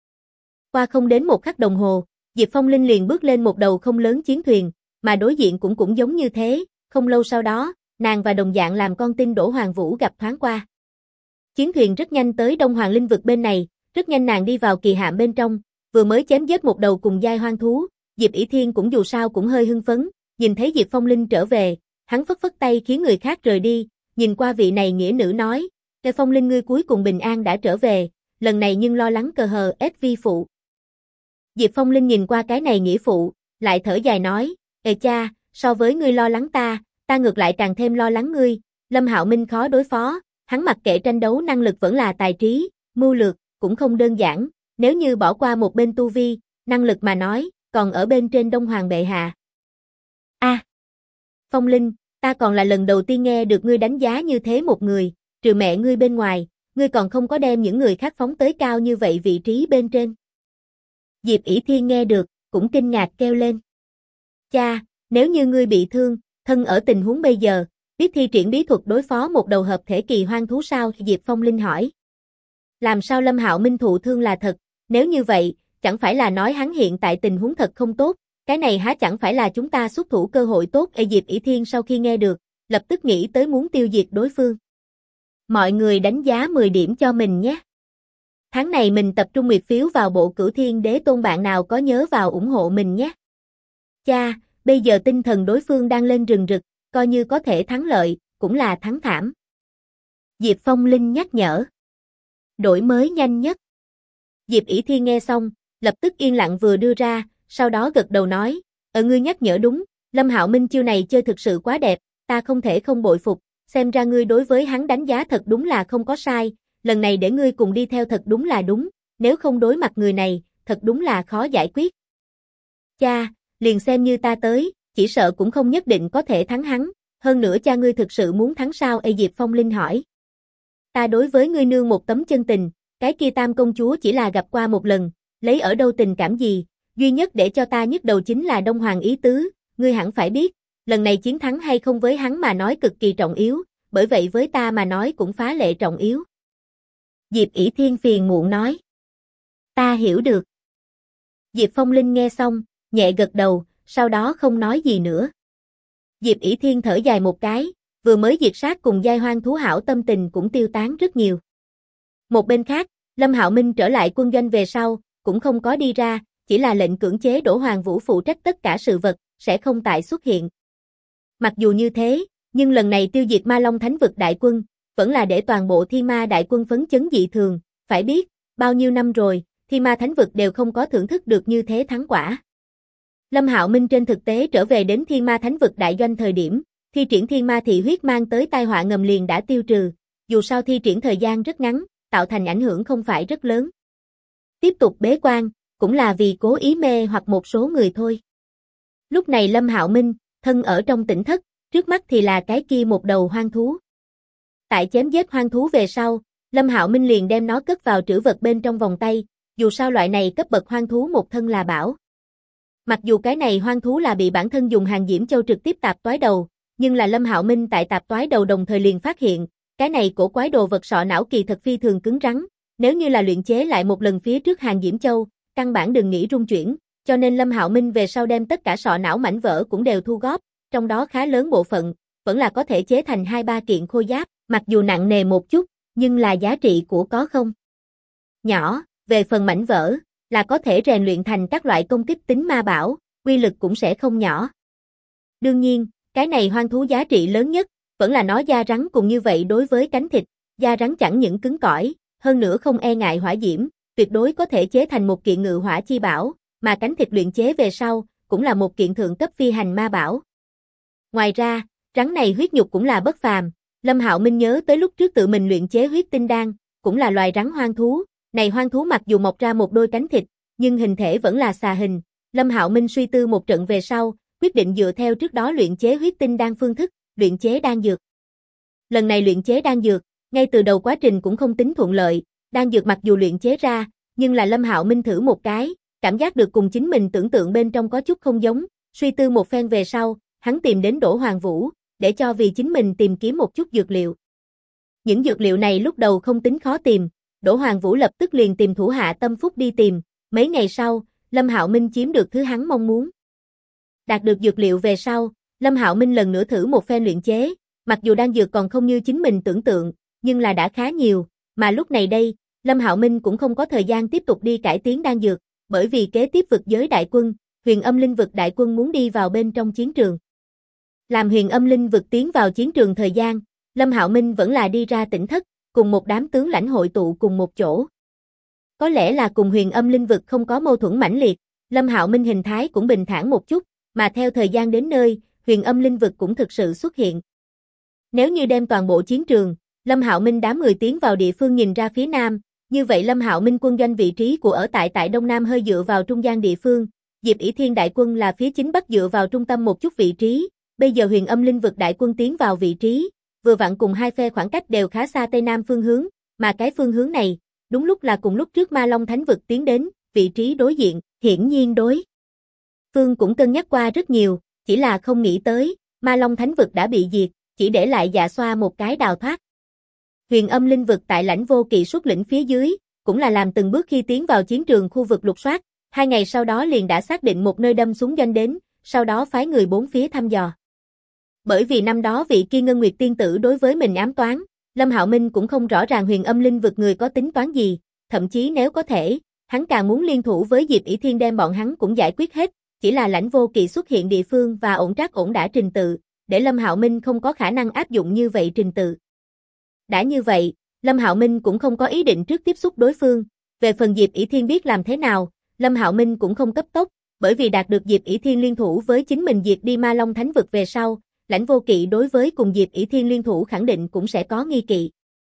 Qua không đến một khắc đồng hồ, Diệp Phong Linh liền bước lên một đầu không lớn chiến thuyền, mà đối diện cũng giống như thế, không lâu sau đó, nàng và đồng dạng làm con tin Đỗ Hoàng Vũ gặp thoáng qua. Chiến thuyền rất nhanh tới Đông Hoàng Linh Vực bên này, rất nhanh nàng đi vào kỳ hạm bên trong, vừa mới chém giết một đầu cùng giai hoang thú, Diệp ỷ Thiên cũng dù sao cũng hơi hưng phấn, nhìn thấy Diệp Phong Linh trở về, hắn phất phất tay khiến người khác rời đi, nhìn qua vị này nghĩa nữ nói, Phong Linh ngươi cuối cùng bình an đã trở về, lần này nhưng lo lắng cờ hờ ép vi phụ. Diệp Phong Linh nhìn qua cái này nghĩa phụ, lại thở dài nói, Ê cha, so với ngươi lo lắng ta ngược lại càng thêm lo lắng ngươi. Lâm Hạo Minh khó đối phó, hắn mặc kệ tranh đấu năng lực vẫn là tài trí, mưu lược, cũng không đơn giản, nếu như bỏ qua một bên tu vi, năng lực mà nói, còn ở bên trên Đông Hoàng bệ hạ. Phong Linh, ta còn là lần đầu tiên nghe được ngươi đánh giá như thế một người, trừ mẹ ngươi bên ngoài, ngươi còn không có đem những người khác phóng tới cao như vậy vị trí bên trên. Diệp ỷ Thiên nghe được, cũng kinh ngạc kêu lên. Cha, nếu như ngươi bị thương, thân ở tình huống bây giờ, biết thi triển bí thuật đối phó một đầu hợp thể kỳ hoang thú sao? Diệp Phong Linh hỏi. Làm sao Lâm Hạo Minh thụ thương là thật, nếu như vậy, chẳng phải là nói hắn hiện tại tình huống thật không tốt, cái này há chẳng phải là chúng ta xuất thủ cơ hội tốt. Diệp ỷ Thiên sau khi nghe được, lập tức nghĩ tới muốn tiêu diệt đối phương. Mọi người đánh giá 10 điểm cho mình nhé. Tháng này mình tập trung nguyệt phiếu vào bộ Cửu Thiên Đế Tôn, bạn nào có nhớ vào ủng hộ mình nhé. Cha, bây giờ tinh thần đối phương đang lên rừng rực, coi như có thể thắng lợi, cũng là thắng thảm. Diệp Phong Linh nhắc nhở. Đổi mới nhanh nhất. Diệp ỷ Thiên nghe xong, lập tức yên lặng vừa đưa ra, sau đó gật đầu nói, ngươi nhắc nhở đúng, Lâm Hạo Minh chiêu này chơi thực sự quá đẹp, ta không thể không bội phục, xem ra ngươi đối với hắn đánh giá thật đúng là không có sai, lần này để ngươi cùng đi theo thật đúng là đúng, nếu không đối mặt người này, thật đúng là khó giải quyết. Cha, liền xem như ta tới, chỉ sợ cũng không nhất định có thể thắng hắn, hơn nữa cha ngươi thực sự muốn thắng sao? Diệp Phong Linh hỏi. Ta đối với ngươi nương một tấm chân tình, cái kia Tam công chúa chỉ là gặp qua một lần, lấy ở đâu tình cảm gì, duy nhất để cho ta nhức đầu chính là Đông Hoàng ý tứ, ngươi hẳn phải biết, lần này chiến thắng hay không với hắn mà nói cực kỳ trọng yếu, bởi vậy với ta mà nói cũng phá lệ trọng yếu. Diệp ỷ Thiên phiền muộn nói. Ta hiểu được. Diệp Phong Linh nghe xong, nhẹ gật đầu, sau đó không nói gì nữa. Diệp ỷ Thiên thở dài một cái, vừa mới diệt sát cùng giai hoang thú hảo tâm tình cũng tiêu tán rất nhiều. Một bên khác, Lâm Hạo Minh trở lại quân doanh về sau, cũng không có đi ra, chỉ là lệnh cưỡng chế Đỗ Hoàng Vũ phụ trách tất cả sự vật, sẽ không tại xuất hiện. Mặc dù như thế, nhưng lần này tiêu diệt Ma Long Thánh vực đại quân, vẫn là để toàn bộ Thiên Ma đại quân phấn chấn dị thường, phải biết, bao nhiêu năm rồi, Thiên Ma Thánh vực đều không có thưởng thức được như thế thắng quả. Lâm Hạo Minh trên thực tế trở về đến Thiên Ma Thánh vực đại doanh thời điểm, thi triển Thiên Ma thị huyết mang tới tai họa ngầm liền đã tiêu trừ, dù sao thi triển thời gian rất ngắn, tạo thành ảnh hưởng không phải rất lớn. Tiếp tục bế quan, cũng là vì cố ý mê hoặc một số người thôi. Lúc này Lâm Hạo Minh, thân ở trong tỉnh thất, trước mắt thì là cái kia một đầu hoang thú. Tại chém giết hoang thú về sau, Lâm Hạo Minh liền đem nó cất vào trữ vật bên trong vòng tay, dù sao loại này cấp bậc hoang thú một thân là bảo. Mặc dù cái này hoang thú là bị bản thân dùng hàng diễm châu trực tiếp tạp toái đầu, nhưng là Lâm Hạo Minh tại tạp toái đầu đồng thời liền phát hiện, cái này cổ quái đồ vật sọ não kỳ thật phi thường cứng rắn, nếu như là luyện chế lại một lần phía trước hàng diễm châu, căn bản đừng nghĩ rung chuyển, cho nên Lâm Hạo Minh về sau đem tất cả sọ não mảnh vỡ cũng đều thu góp, trong đó khá lớn bộ phận, vẫn là có thể chế thành 2-3 kiện khôi giáp, mặc dù nặng nề một chút, nhưng là giá trị của có không nhỏ, về phần mảnh vỡ, là có thể rèn luyện thành các loại công kích tính ma bảo, uy lực cũng sẽ không nhỏ. Đương nhiên, cái này hoang thú giá trị lớn nhất, vẫn là nó da rắn cùng như vậy đối với cánh thịt, da rắn chẳng những cứng cỏi, hơn nữa không e ngại hỏa diễm, tuyệt đối có thể chế thành một kiện ngự hỏa chi bảo, mà cánh thịt luyện chế về sau, cũng là một kiện thượng cấp phi hành ma bảo. Ngoài ra, rắn này huyết nhục cũng là bất phàm, Lâm Hạo Minh nhớ tới lúc trước tự mình luyện chế huyết tinh đan, cũng là loài rắn hoang thú, này hoang thú mặc dù mọc ra một đôi cánh thịt, nhưng hình thể vẫn là xà hình, Lâm Hạo Minh suy tư một trận về sau, quyết định dựa theo trước đó luyện chế huyết tinh đan phương thức, luyện chế đan dược. Lần này luyện chế đan dược, ngay từ đầu quá trình cũng không tính thuận lợi, đan dược mặc dù luyện chế ra, nhưng là Lâm Hạo Minh thử một cái, cảm giác được cùng chính mình tưởng tượng bên trong có chút không giống, suy tư một phen về sau, hắn tìm đến Đỗ Hoàng Vũ, để cho vì chính mình tìm kiếm một chút dược liệu. Những dược liệu này lúc đầu không tính khó tìm, Đỗ Hoàng Vũ lập tức liền tìm thủ hạ Tâm Phúc đi tìm, mấy ngày sau, Lâm Hạo Minh chiếm được thứ hắn mong muốn. Đạt được dược liệu về sau, Lâm Hạo Minh lần nữa thử một phen luyện chế, mặc dù đan dược còn không như chính mình tưởng tượng, nhưng là đã khá nhiều, mà lúc này đây, Lâm Hạo Minh cũng không có thời gian tiếp tục đi cải tiến đan dược, bởi vì kế tiếp vực giới đại quân, Huyền Âm Linh vực đại quân muốn đi vào bên trong chiến trường. Làm Huyền Âm Linh vực tiến vào chiến trường thời gian, Lâm Hạo Minh vẫn là đi ra tỉnh thất, cùng một đám tướng lãnh hội tụ cùng một chỗ. Có lẽ là cùng Huyền Âm Linh vực không có mâu thuẫn mãnh liệt, Lâm Hạo Minh hình thái cũng bình thản một chút, Mà theo thời gian đến nơi, huyền âm linh vực cũng thực sự xuất hiện. Nếu như đem toàn bộ chiến trường, Lâm Hạo Minh đám người tiến vào địa phương nhìn ra phía nam, như vậy Lâm Hạo Minh quân doanh vị trí của ở tại đông nam hơi dựa vào trung gian địa phương, Diệp ỷ Thiên đại quân là phía chính bắc dựa vào trung tâm một chút vị trí, bây giờ huyền âm linh vực đại quân tiến vào vị trí, vừa vặn cùng hai phe khoảng cách đều khá xa tây nam phương hướng, mà cái phương hướng này, đúng lúc là cùng lúc trước Ma Long Thánh vực tiến đến, vị trí đối diện, hiển nhiên đối phương cũng cân nhắc qua rất nhiều, chỉ là không nghĩ tới, Ma Long Thánh vực đã bị diệt, chỉ để lại Dạ Xoa một cái đào thoát. Huyền âm linh vực tại Lãnh Vô Kỵ xuất lĩnh phía dưới, cũng là làm từng bước khi tiến vào chiến trường khu vực lục soát, 2 ngày sau đó liền đã xác định một nơi đâm súng doanh đến, sau đó phái người bốn phía thăm dò. Bởi vì năm đó vị kia Ngân Nguyệt tiên tử đối với mình ám toán, Lâm Hạo Minh cũng không rõ ràng huyền âm linh vực người có tính toán gì, thậm chí nếu có thể, hắn càng muốn liên thủ với Diệp ỷ Thiên đem bọn hắn cũng giải quyết hết, chỉ là Lãnh Vô Kỵ xuất hiện địa phương và ổn trác ổn đã trình tự, để Lâm Hạo Minh không có khả năng áp dụng như vậy trình tự. Đã như vậy, Lâm Hạo Minh cũng không có ý định trước tiếp xúc đối phương, về phần Diệp ỷ Thiên biết làm thế nào, Lâm Hạo Minh cũng không cấp tốc, bởi vì đạt được Diệp ỷ Thiên liên thủ với chính mình diệt đi Ma Long Thánh vực về sau, Lãnh Vô Kỵ đối với cùng Diệp ỷ Thiên liên thủ khẳng định cũng sẽ có nghi kỵ.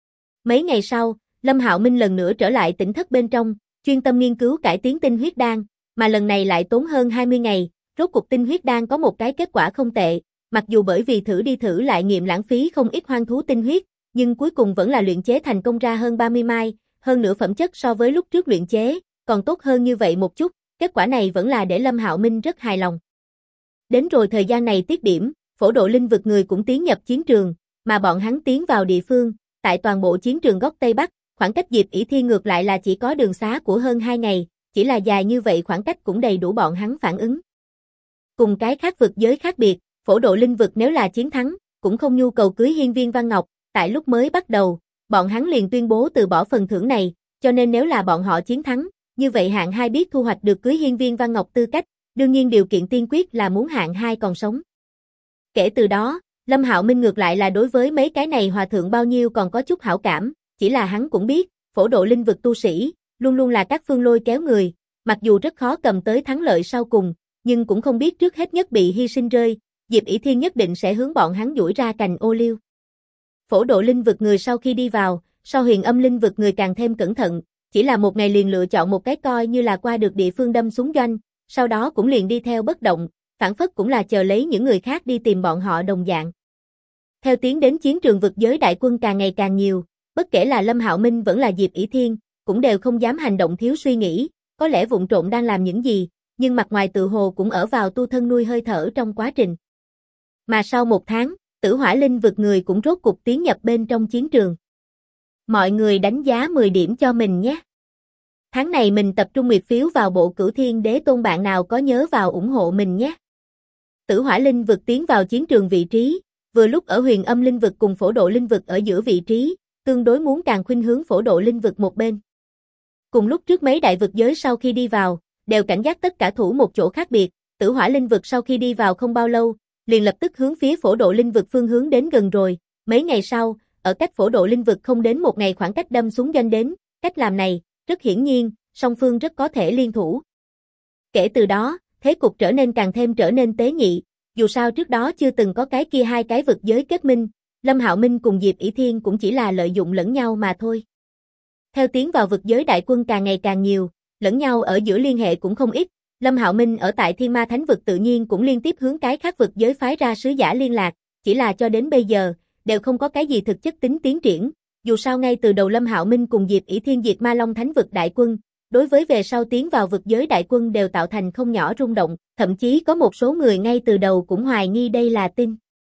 Mấy ngày sau, Lâm Hạo Minh lần nữa trở lại tỉnh thất bên trong, chuyên tâm nghiên cứu cải tiến tinh huyết đan, mà lần này lại tốn hơn 20 ngày, rốt cuộc tinh huyết đan có một cái kết quả không tệ, mặc dù bởi vì thử đi thử lại nghiệm lãng phí không ít hoang thú tinh huyết, nhưng cuối cùng vẫn là luyện chế thành công ra hơn 30 mai, hơn nữa phẩm chất so với lúc trước luyện chế, còn tốt hơn như vậy một chút, kết quả này vẫn là để Lâm Hạo Minh rất hài lòng. Đến rồi thời gian này tiết điểm, phổ độ linh vực người cũng tiến nhập chiến trường, mà bọn hắn tiến vào địa phương, tại toàn bộ chiến trường góc Tây Bắc, khoảng cách Diệp ỷ Thiên ngược lại là chỉ có đường xá của hơn 2 ngày, chỉ là dài như vậy khoảng cách cũng đầy đủ bọn hắn phản ứng. Cùng cái khác vực giới khác biệt, phổ độ linh vực nếu là chiến thắng, cũng không nhu cầu cưới hiên viên Văn Ngọc, tại lúc mới bắt đầu, bọn hắn liền tuyên bố từ bỏ phần thưởng này, cho nên nếu là bọn họ chiến thắng, như vậy hạng 2 biết thu hoạch được cưới hiên viên Văn Ngọc tư cách, đương nhiên điều kiện tiên quyết là muốn hạng 2 còn sống. Kể từ đó, Lâm Hạo Minh ngược lại là đối với mấy cái này hòa thượng bao nhiêu còn có chút hảo cảm, chỉ là hắn cũng biết, phổ độ linh vực tu sĩ, luôn luôn là các phương lôi kéo người, mặc dù rất khó cầm tới thắng lợi sau cùng, nhưng cũng không biết trước hết nhất bị hy sinh rơi, Diệp ỷ Thiên nhất định sẽ hướng bọn hắn duỗi ra cành ô liu. Phổ độ linh vực người sau khi đi vào, sau huyền âm linh vực người càng thêm cẩn thận, chỉ là một ngày liền lựa chọn một cái coi như là qua được địa phương đâm súng doanh, sau đó cũng liền đi theo bất động, phản phất cũng là chờ lấy những người khác đi tìm bọn họ đồng dạng. Theo tiến đến chiến trường vực giới đại quân càng ngày càng nhiều, bất kể là Lâm Hạo Minh vẫn là Diệp ỷ Thiên, cũng đều không dám hành động thiếu suy nghĩ, có lẽ vụng trộm đang làm những gì, nhưng mặt ngoài tự hồ cũng ở vào tu thân nuôi hơi thở trong quá trình. Mà sau 1 tháng, Tử Hỏa Linh vực người cũng rốt cục tiến nhập bên trong chiến trường. Mọi người đánh giá 10 điểm cho mình nhé. Tháng này mình tập trung nguyệt phiếu vào bộ Cửu Thiên Đế Tôn, bạn nào có nhớ vào ủng hộ mình nhé. Tử Hỏa Linh vực tiến vào chiến trường vị trí, vừa lúc ở huyền âm linh vực cùng phổ độ linh vực ở giữa vị trí, tương đối muốn càng khuynh hướng phổ độ linh vực một bên. Cùng lúc trước mấy đại vực giới sau khi đi vào, đều cảnh giác tất cả thủ một chỗ khác biệt, Tử Hỏa Linh vực sau khi đi vào không bao lâu, liền lập tức hướng phía phổ độ linh vực phương hướng đến gần rồi, mấy ngày sau, ở cách phổ độ linh vực không đến 1 ngày khoảng cách đâm xuống doanh đến, cách làm này, rất hiển nhiên, song phương rất có thể liên thủ. Kể từ đó, thế cục trở nên càng thêm trở nên tế nhị, dù sao trước đó chưa từng có cái kia hai cái vực giới kết minh, Lâm Hạo Minh cùng Diệp ỷ Thiên cũng chỉ là lợi dụng lẫn nhau mà thôi. Theo tiến vào vực giới đại quân càng ngày càng nhiều, lẫn nhau ở giữa liên hệ cũng không ít, Lâm Hạo Minh ở tại Thiên Ma Thánh vực tự nhiên cũng liên tiếp hướng cái khác vực giới phái ra sứ giả liên lạc, chỉ là cho đến bây giờ, đều không có cái gì thực chất tính tiến triển, dù sao ngay từ đầu Lâm Hạo Minh cùng Diệp ỷ Thiên diệt Ma Long Thánh vực đại quân, đối với về sau tiến vào vực giới đại quân đều tạo thành không nhỏ rung động, thậm chí có một số người ngay từ đầu cũng hoài nghi đây là tin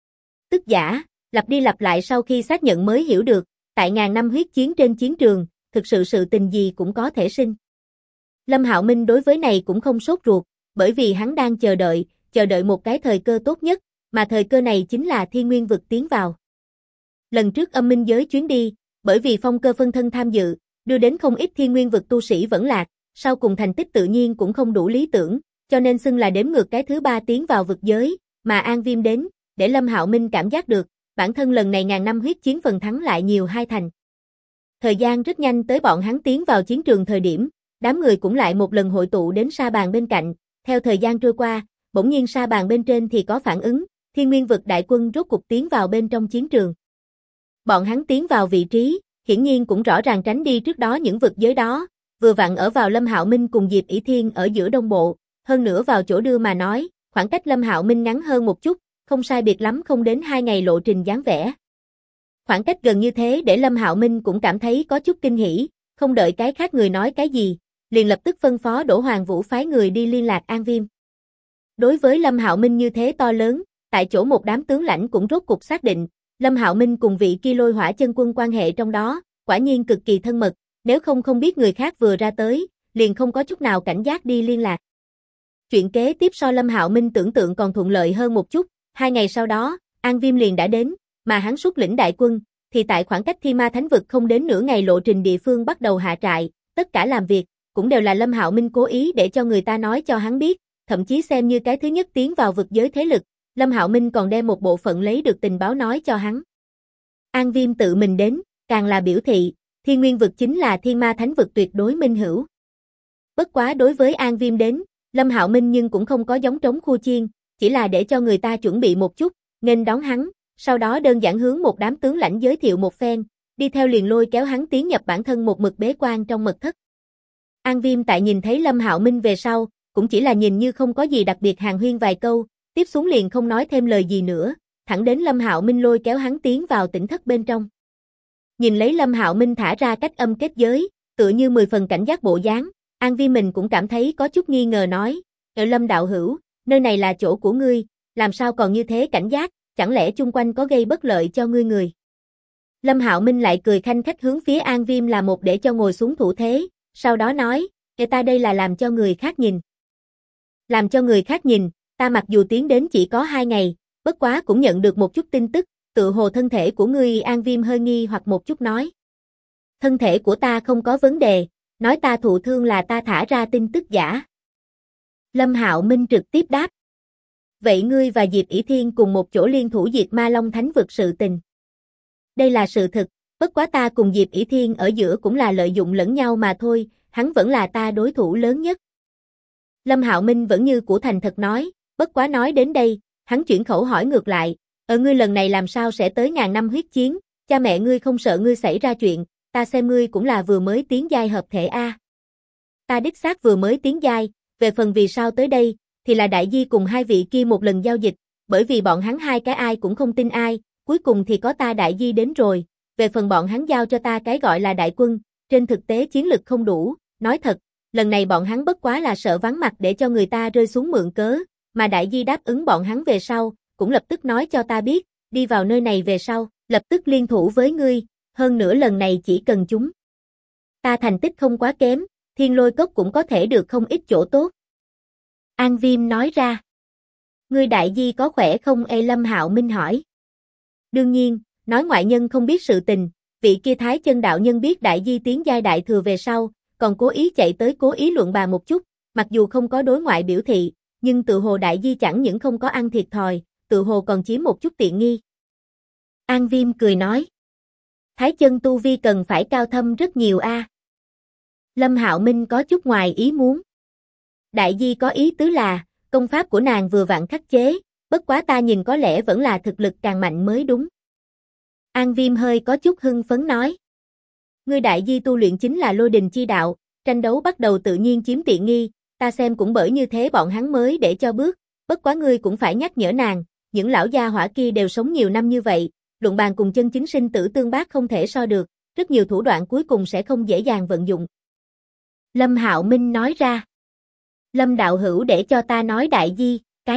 tức giả, lặp đi lặp lại sau khi xác nhận mới hiểu được, tại ngàn năm huyết chiến trên chiến trường, thực sự sự tình gì cũng có thể sinh. Lâm Hạo Minh đối với này cũng không sốt ruột, bởi vì hắn đang chờ đợi một cái thời cơ tốt nhất, mà thời cơ này chính là Thiên Nguyên vực tiến vào. Lần trước âm minh giới chuyến đi, bởi vì Phong Cơ phân thân tham dự, đưa đến không ít Thiên Nguyên vực tu sĩ vẫn lạc, sau cùng thành tích tự nhiên cũng không đủ lý tưởng, cho nên xưng là đếm ngược cái thứ 3 tiến vào vực giới, mà An Viêm đến, để Lâm Hạo Minh cảm giác được, bản thân lần này ngàn năm huyết chiến phần thắng lại nhiều 2 thành. Thời gian rất nhanh tới bọn hắn tiến vào chiến trường thời điểm, đám người cũng lại một lần hội tụ đến sa bàn bên cạnh, theo thời gian trôi qua, bỗng nhiên sa bàn bên trên thì có phản ứng, Thiên Nguyên vực đại quân rốt cục tiến vào bên trong chiến trường. Bọn hắn tiến vào vị trí, hiển nhiên cũng rõ ràng tránh đi trước đó những vực giới đó, vừa vặn ở vào Lâm Hạo Minh cùng Diệp ỷ Thiên ở giữa Đông Bộ, hơn nữa vào chỗ đưa mà nói, khoảng cách Lâm Hạo Minh ngắn hơn một chút, không sai biệt lắm không đến 2 ngày lộ trình dáng vẻ. Khoảng cách gần như thế để Lâm Hạo Minh cũng cảm thấy có chút kinh hỉ, không đợi cái khác người nói cái gì, liền lập tức phân phó Đỗ Hoàng Vũ phái người đi liên lạc An Viêm. Đối với Lâm Hạo Minh như thế to lớn, tại chỗ một đám tướng lãnh cũng rốt cục xác định, Lâm Hạo Minh cùng vị kia Lôi Hỏa chân quân quan hệ trong đó, quả nhiên cực kỳ thân mật, nếu không biết người khác vừa ra tới, liền không có chút nào cảnh giác đi liên lạc. Chuyện kế tiếp so Lâm Hạo Minh tưởng tượng còn thuận lợi hơn một chút, 2 ngày sau đó, An Viêm liền đã đến, mà hắn xuất lĩnh đại quân, thì tại khoảng cách Thi Ma Thánh vực không đến nửa ngày lộ trình địa phương bắt đầu hạ trại, tất cả làm việc, cũng đều là Lâm Hạo Minh cố ý để cho người ta nói cho hắn biết, thậm chí xem như cái thứ nhất tiến vào vực giới thế lực, Lâm Hạo Minh còn đem một bộ phận lấy được tình báo nói cho hắn. An Viêm tự mình đến, càng là biểu thị, Thiên Nguyên vực chính là Thiên Ma Thánh vực tuyệt đối minh hữu. Bất quá đối với An Viêm đến, Lâm Hạo Minh nhưng cũng không có giống trống khua chiên, chỉ là để cho người ta chuẩn bị một chút, nghênh đón hắn, sau đó đơn giản hướng một đám tướng lãnh giới thiệu một phen, đi theo liền lôi kéo hắn tiến nhập bản thân một mực bế quan trong mật thất. An Viêm tại nhìn thấy Lâm Hạo Minh về sau, cũng chỉ là nhìn như không có gì đặc biệt hàn huyên vài câu, tiếp xuống liền không nói thêm lời gì nữa, thẳng đến Lâm Hạo Minh lôi kéo hắn tiến vào tỉnh thất bên trong. Nhìn lấy Lâm Hạo Minh thả ra cách âm kết giới, tựa như 10 phần cảnh giác bộ dáng, An Viêm mình cũng cảm thấy có chút nghi ngờ nói, Lâm đạo hữu, nơi này là chỗ của ngươi, làm sao còn như thế cảnh giác, chẳng lẽ chung quanh có gây bất lợi cho ngươi người. Lâm Hạo Minh lại cười khanh khách hướng phía An Viêm là một để cho ngồi xuống thủ thế, sau đó nói, ta đây là làm cho người khác nhìn. Làm cho người khác nhìn, ta mặc dù tiến đến chỉ có 2 ngày, bất quá cũng nhận được một chút tin tức, tự hồ thân thể của ngươi. An Viêm hơi nghi hoặc một chút nói. Thân thể của ta không có vấn đề, nói ta thụ thương là ta thả ra tin tức giả. Lâm Hạo Minh trực tiếp đáp. Vậy ngươi và Diệp ỷ Thiên cùng một chỗ liên thủ diệt Ma Long Thánh vực sự tình. Đây là sự thực, bất quá ta cùng Diệp ỷ Thiên ở giữa cũng là lợi dụng lẫn nhau mà thôi, hắn vẫn là ta đối thủ lớn nhất. Lâm Hạo Minh vẫn như cũ thành thật nói, bất quá nói đến đây, hắn chuyển khẩu hỏi ngược lại, ngươi lần này làm sao sẽ tới ngàn năm huyết chiến, cha mẹ ngươi không sợ ngươi xảy ra chuyện, ta xem ngươi cũng là vừa mới tiến giai hợp thể a. Ta đích xác vừa mới tiến giai, về phần vì sao tới đây, thì là Đại Di cùng 2 vị kia một lần giao dịch, bởi vì bọn hắn 2 cái ai cũng không tin ai, cuối cùng thì có ta Đại Di đến rồi, về phần bọn hắn giao cho ta cái gọi là đại quân, trên thực tế chiến lực không đủ, nói thật, lần này bọn hắn bất quá là sợ vắng mặt để cho người ta rơi xuống mượn cớ, mà Đại Di đáp ứng bọn hắn về sau, cũng lập tức nói cho ta biết, đi vào nơi này về sau, lập tức liên thủ với ngươi, hơn nữa lần này chỉ cần chúng. Ta thành tích không quá kém, Thiên Lôi Cốc cũng có thể được không ít chỗ tốt. An Viêm nói ra. Ngươi Đại Di có khỏe không? Lâm Hạo Minh hỏi. Đương nhiên, nói ngoại nhân không biết sự tình, vị kia Thái Chân đạo nhân biết Đại Di tiến giai đại thừa về sau, còn cố ý chạy tới cố ý luận bàn một chút, mặc dù không có đối ngoại biểu thị, nhưng tự hồ Đại Di chẳng những không có ăn thiệt thòi, tự hồ còn chiếm một chút tiện nghi. An Viêm cười nói. Thái Chân tu vi cần phải cao thâm rất nhiều a. Lâm Hạo Minh có chút ngoài ý muốn. Đại Di có ý tứ là, công pháp của nàng vừa vặn khắc chế, bất quá ta nhìn có lẽ vẫn là thực lực càng mạnh mới đúng. An Viêm hơi có chút hưng phấn nói. Ngươi Đại Di tu luyện chính là lôi đình chi đạo, tranh đấu bắt đầu tự nhiên chiếm tiện nghi, ta xem cũng bởi như thế bọn hắn mới để cho bước, bất quá ngươi cũng phải nhắc nhở nàng, những lão gia hỏa kia đều sống nhiều năm như vậy, luận bàn cùng chân chính sinh tử tương bác không thể so được, rất nhiều thủ đoạn cuối cùng sẽ không dễ dàng vận dụng. Lâm Hạo Minh nói ra. Lâm đạo hữu để cho ta nói Đại Di,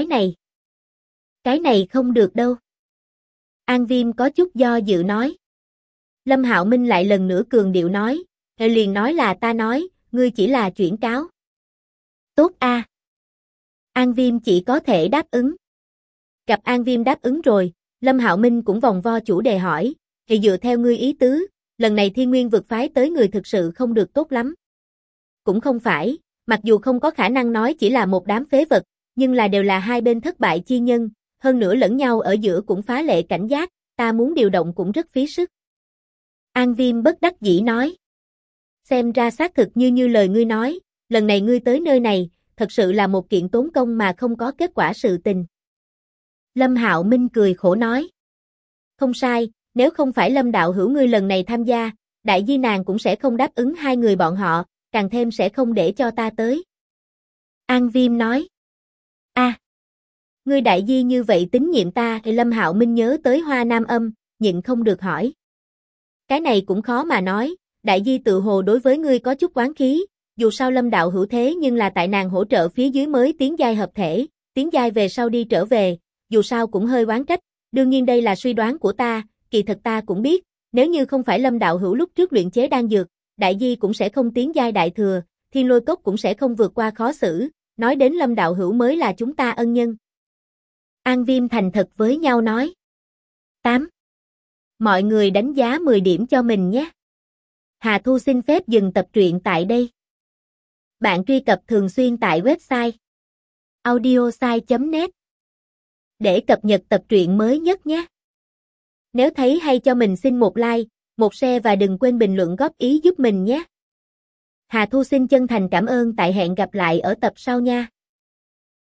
cái này không được đâu. An Viêm có chút do dự nói. Lâm Hạo Minh lại lần nữa cường điệu nói, liền nói là ta nói, ngươi chỉ là chuyển cáo. Tốt a. An Viêm chỉ có thể đáp ứng. Gặp An Viêm đáp ứng rồi, Lâm Hạo Minh cũng vòng vo chủ đề hỏi, thì dựa theo ngươi ý tứ, lần này Thiên Nguyên vực phái tới người thực sự không được tốt lắm. Cũng không phải, mặc dù không có khả năng nói chỉ là một đám phế vật, nhưng là đều là hai bên thất bại chi nhân, hơn nữa lẫn nhau ở giữa cũng phá lệ cảnh giác, ta muốn điều động cũng rất phí sức. An Viêm bất đắc dĩ nói. Xem ra xác thực như lời ngươi nói, lần này ngươi tới nơi này, thật sự là một kiện tốn công mà không có kết quả sự tình. Lâm Hạo Minh cười khổ nói. Không sai, nếu không phải Lâm đạo hữu ngươi lần này tham gia, đại di nàng cũng sẽ không đáp ứng hai người bọn họ, càng thêm sẽ không để cho ta tới. An Viêm nói. Ngươi đại di như vậy tín nhiệm ta, thì Lâm Hạo Minh nhớ tới Hoa Nam Âm, nhịn không được hỏi. Cái này cũng khó mà nói, đại di tự hồ đối với ngươi có chút oán khí, dù sao Lâm đạo hữu thế nhưng là tại nàng hỗ trợ phía dưới mới tiến giai hợp thể, tiến giai về sau đi trở về, dù sao cũng hơi oán trách, đương nhiên đây là suy đoán của ta, kỳ thật ta cũng biết, nếu như không phải Lâm đạo hữu lúc trước luyện chế đan dược, đại di cũng sẽ không tiến giai đại thừa, Thiên Lôi Cốc cũng sẽ không vượt qua khó xử, nói đến Lâm đạo hữu mới là chúng ta ân nhân. An Viêm thành thật với nhau nói. 8. Mọi người đánh giá 10 điểm cho mình nhé. Hà Thu xin phép dừng tập truyện tại đây. Bạn truy cập thường xuyên tại website audiosai.net để cập nhật tập truyện mới nhất nhé. Nếu thấy hay cho mình xin một like, một share và đừng quên bình luận góp ý giúp mình nhé. Hà Thu xin chân thành cảm ơn, tại hẹn gặp lại ở tập sau nha.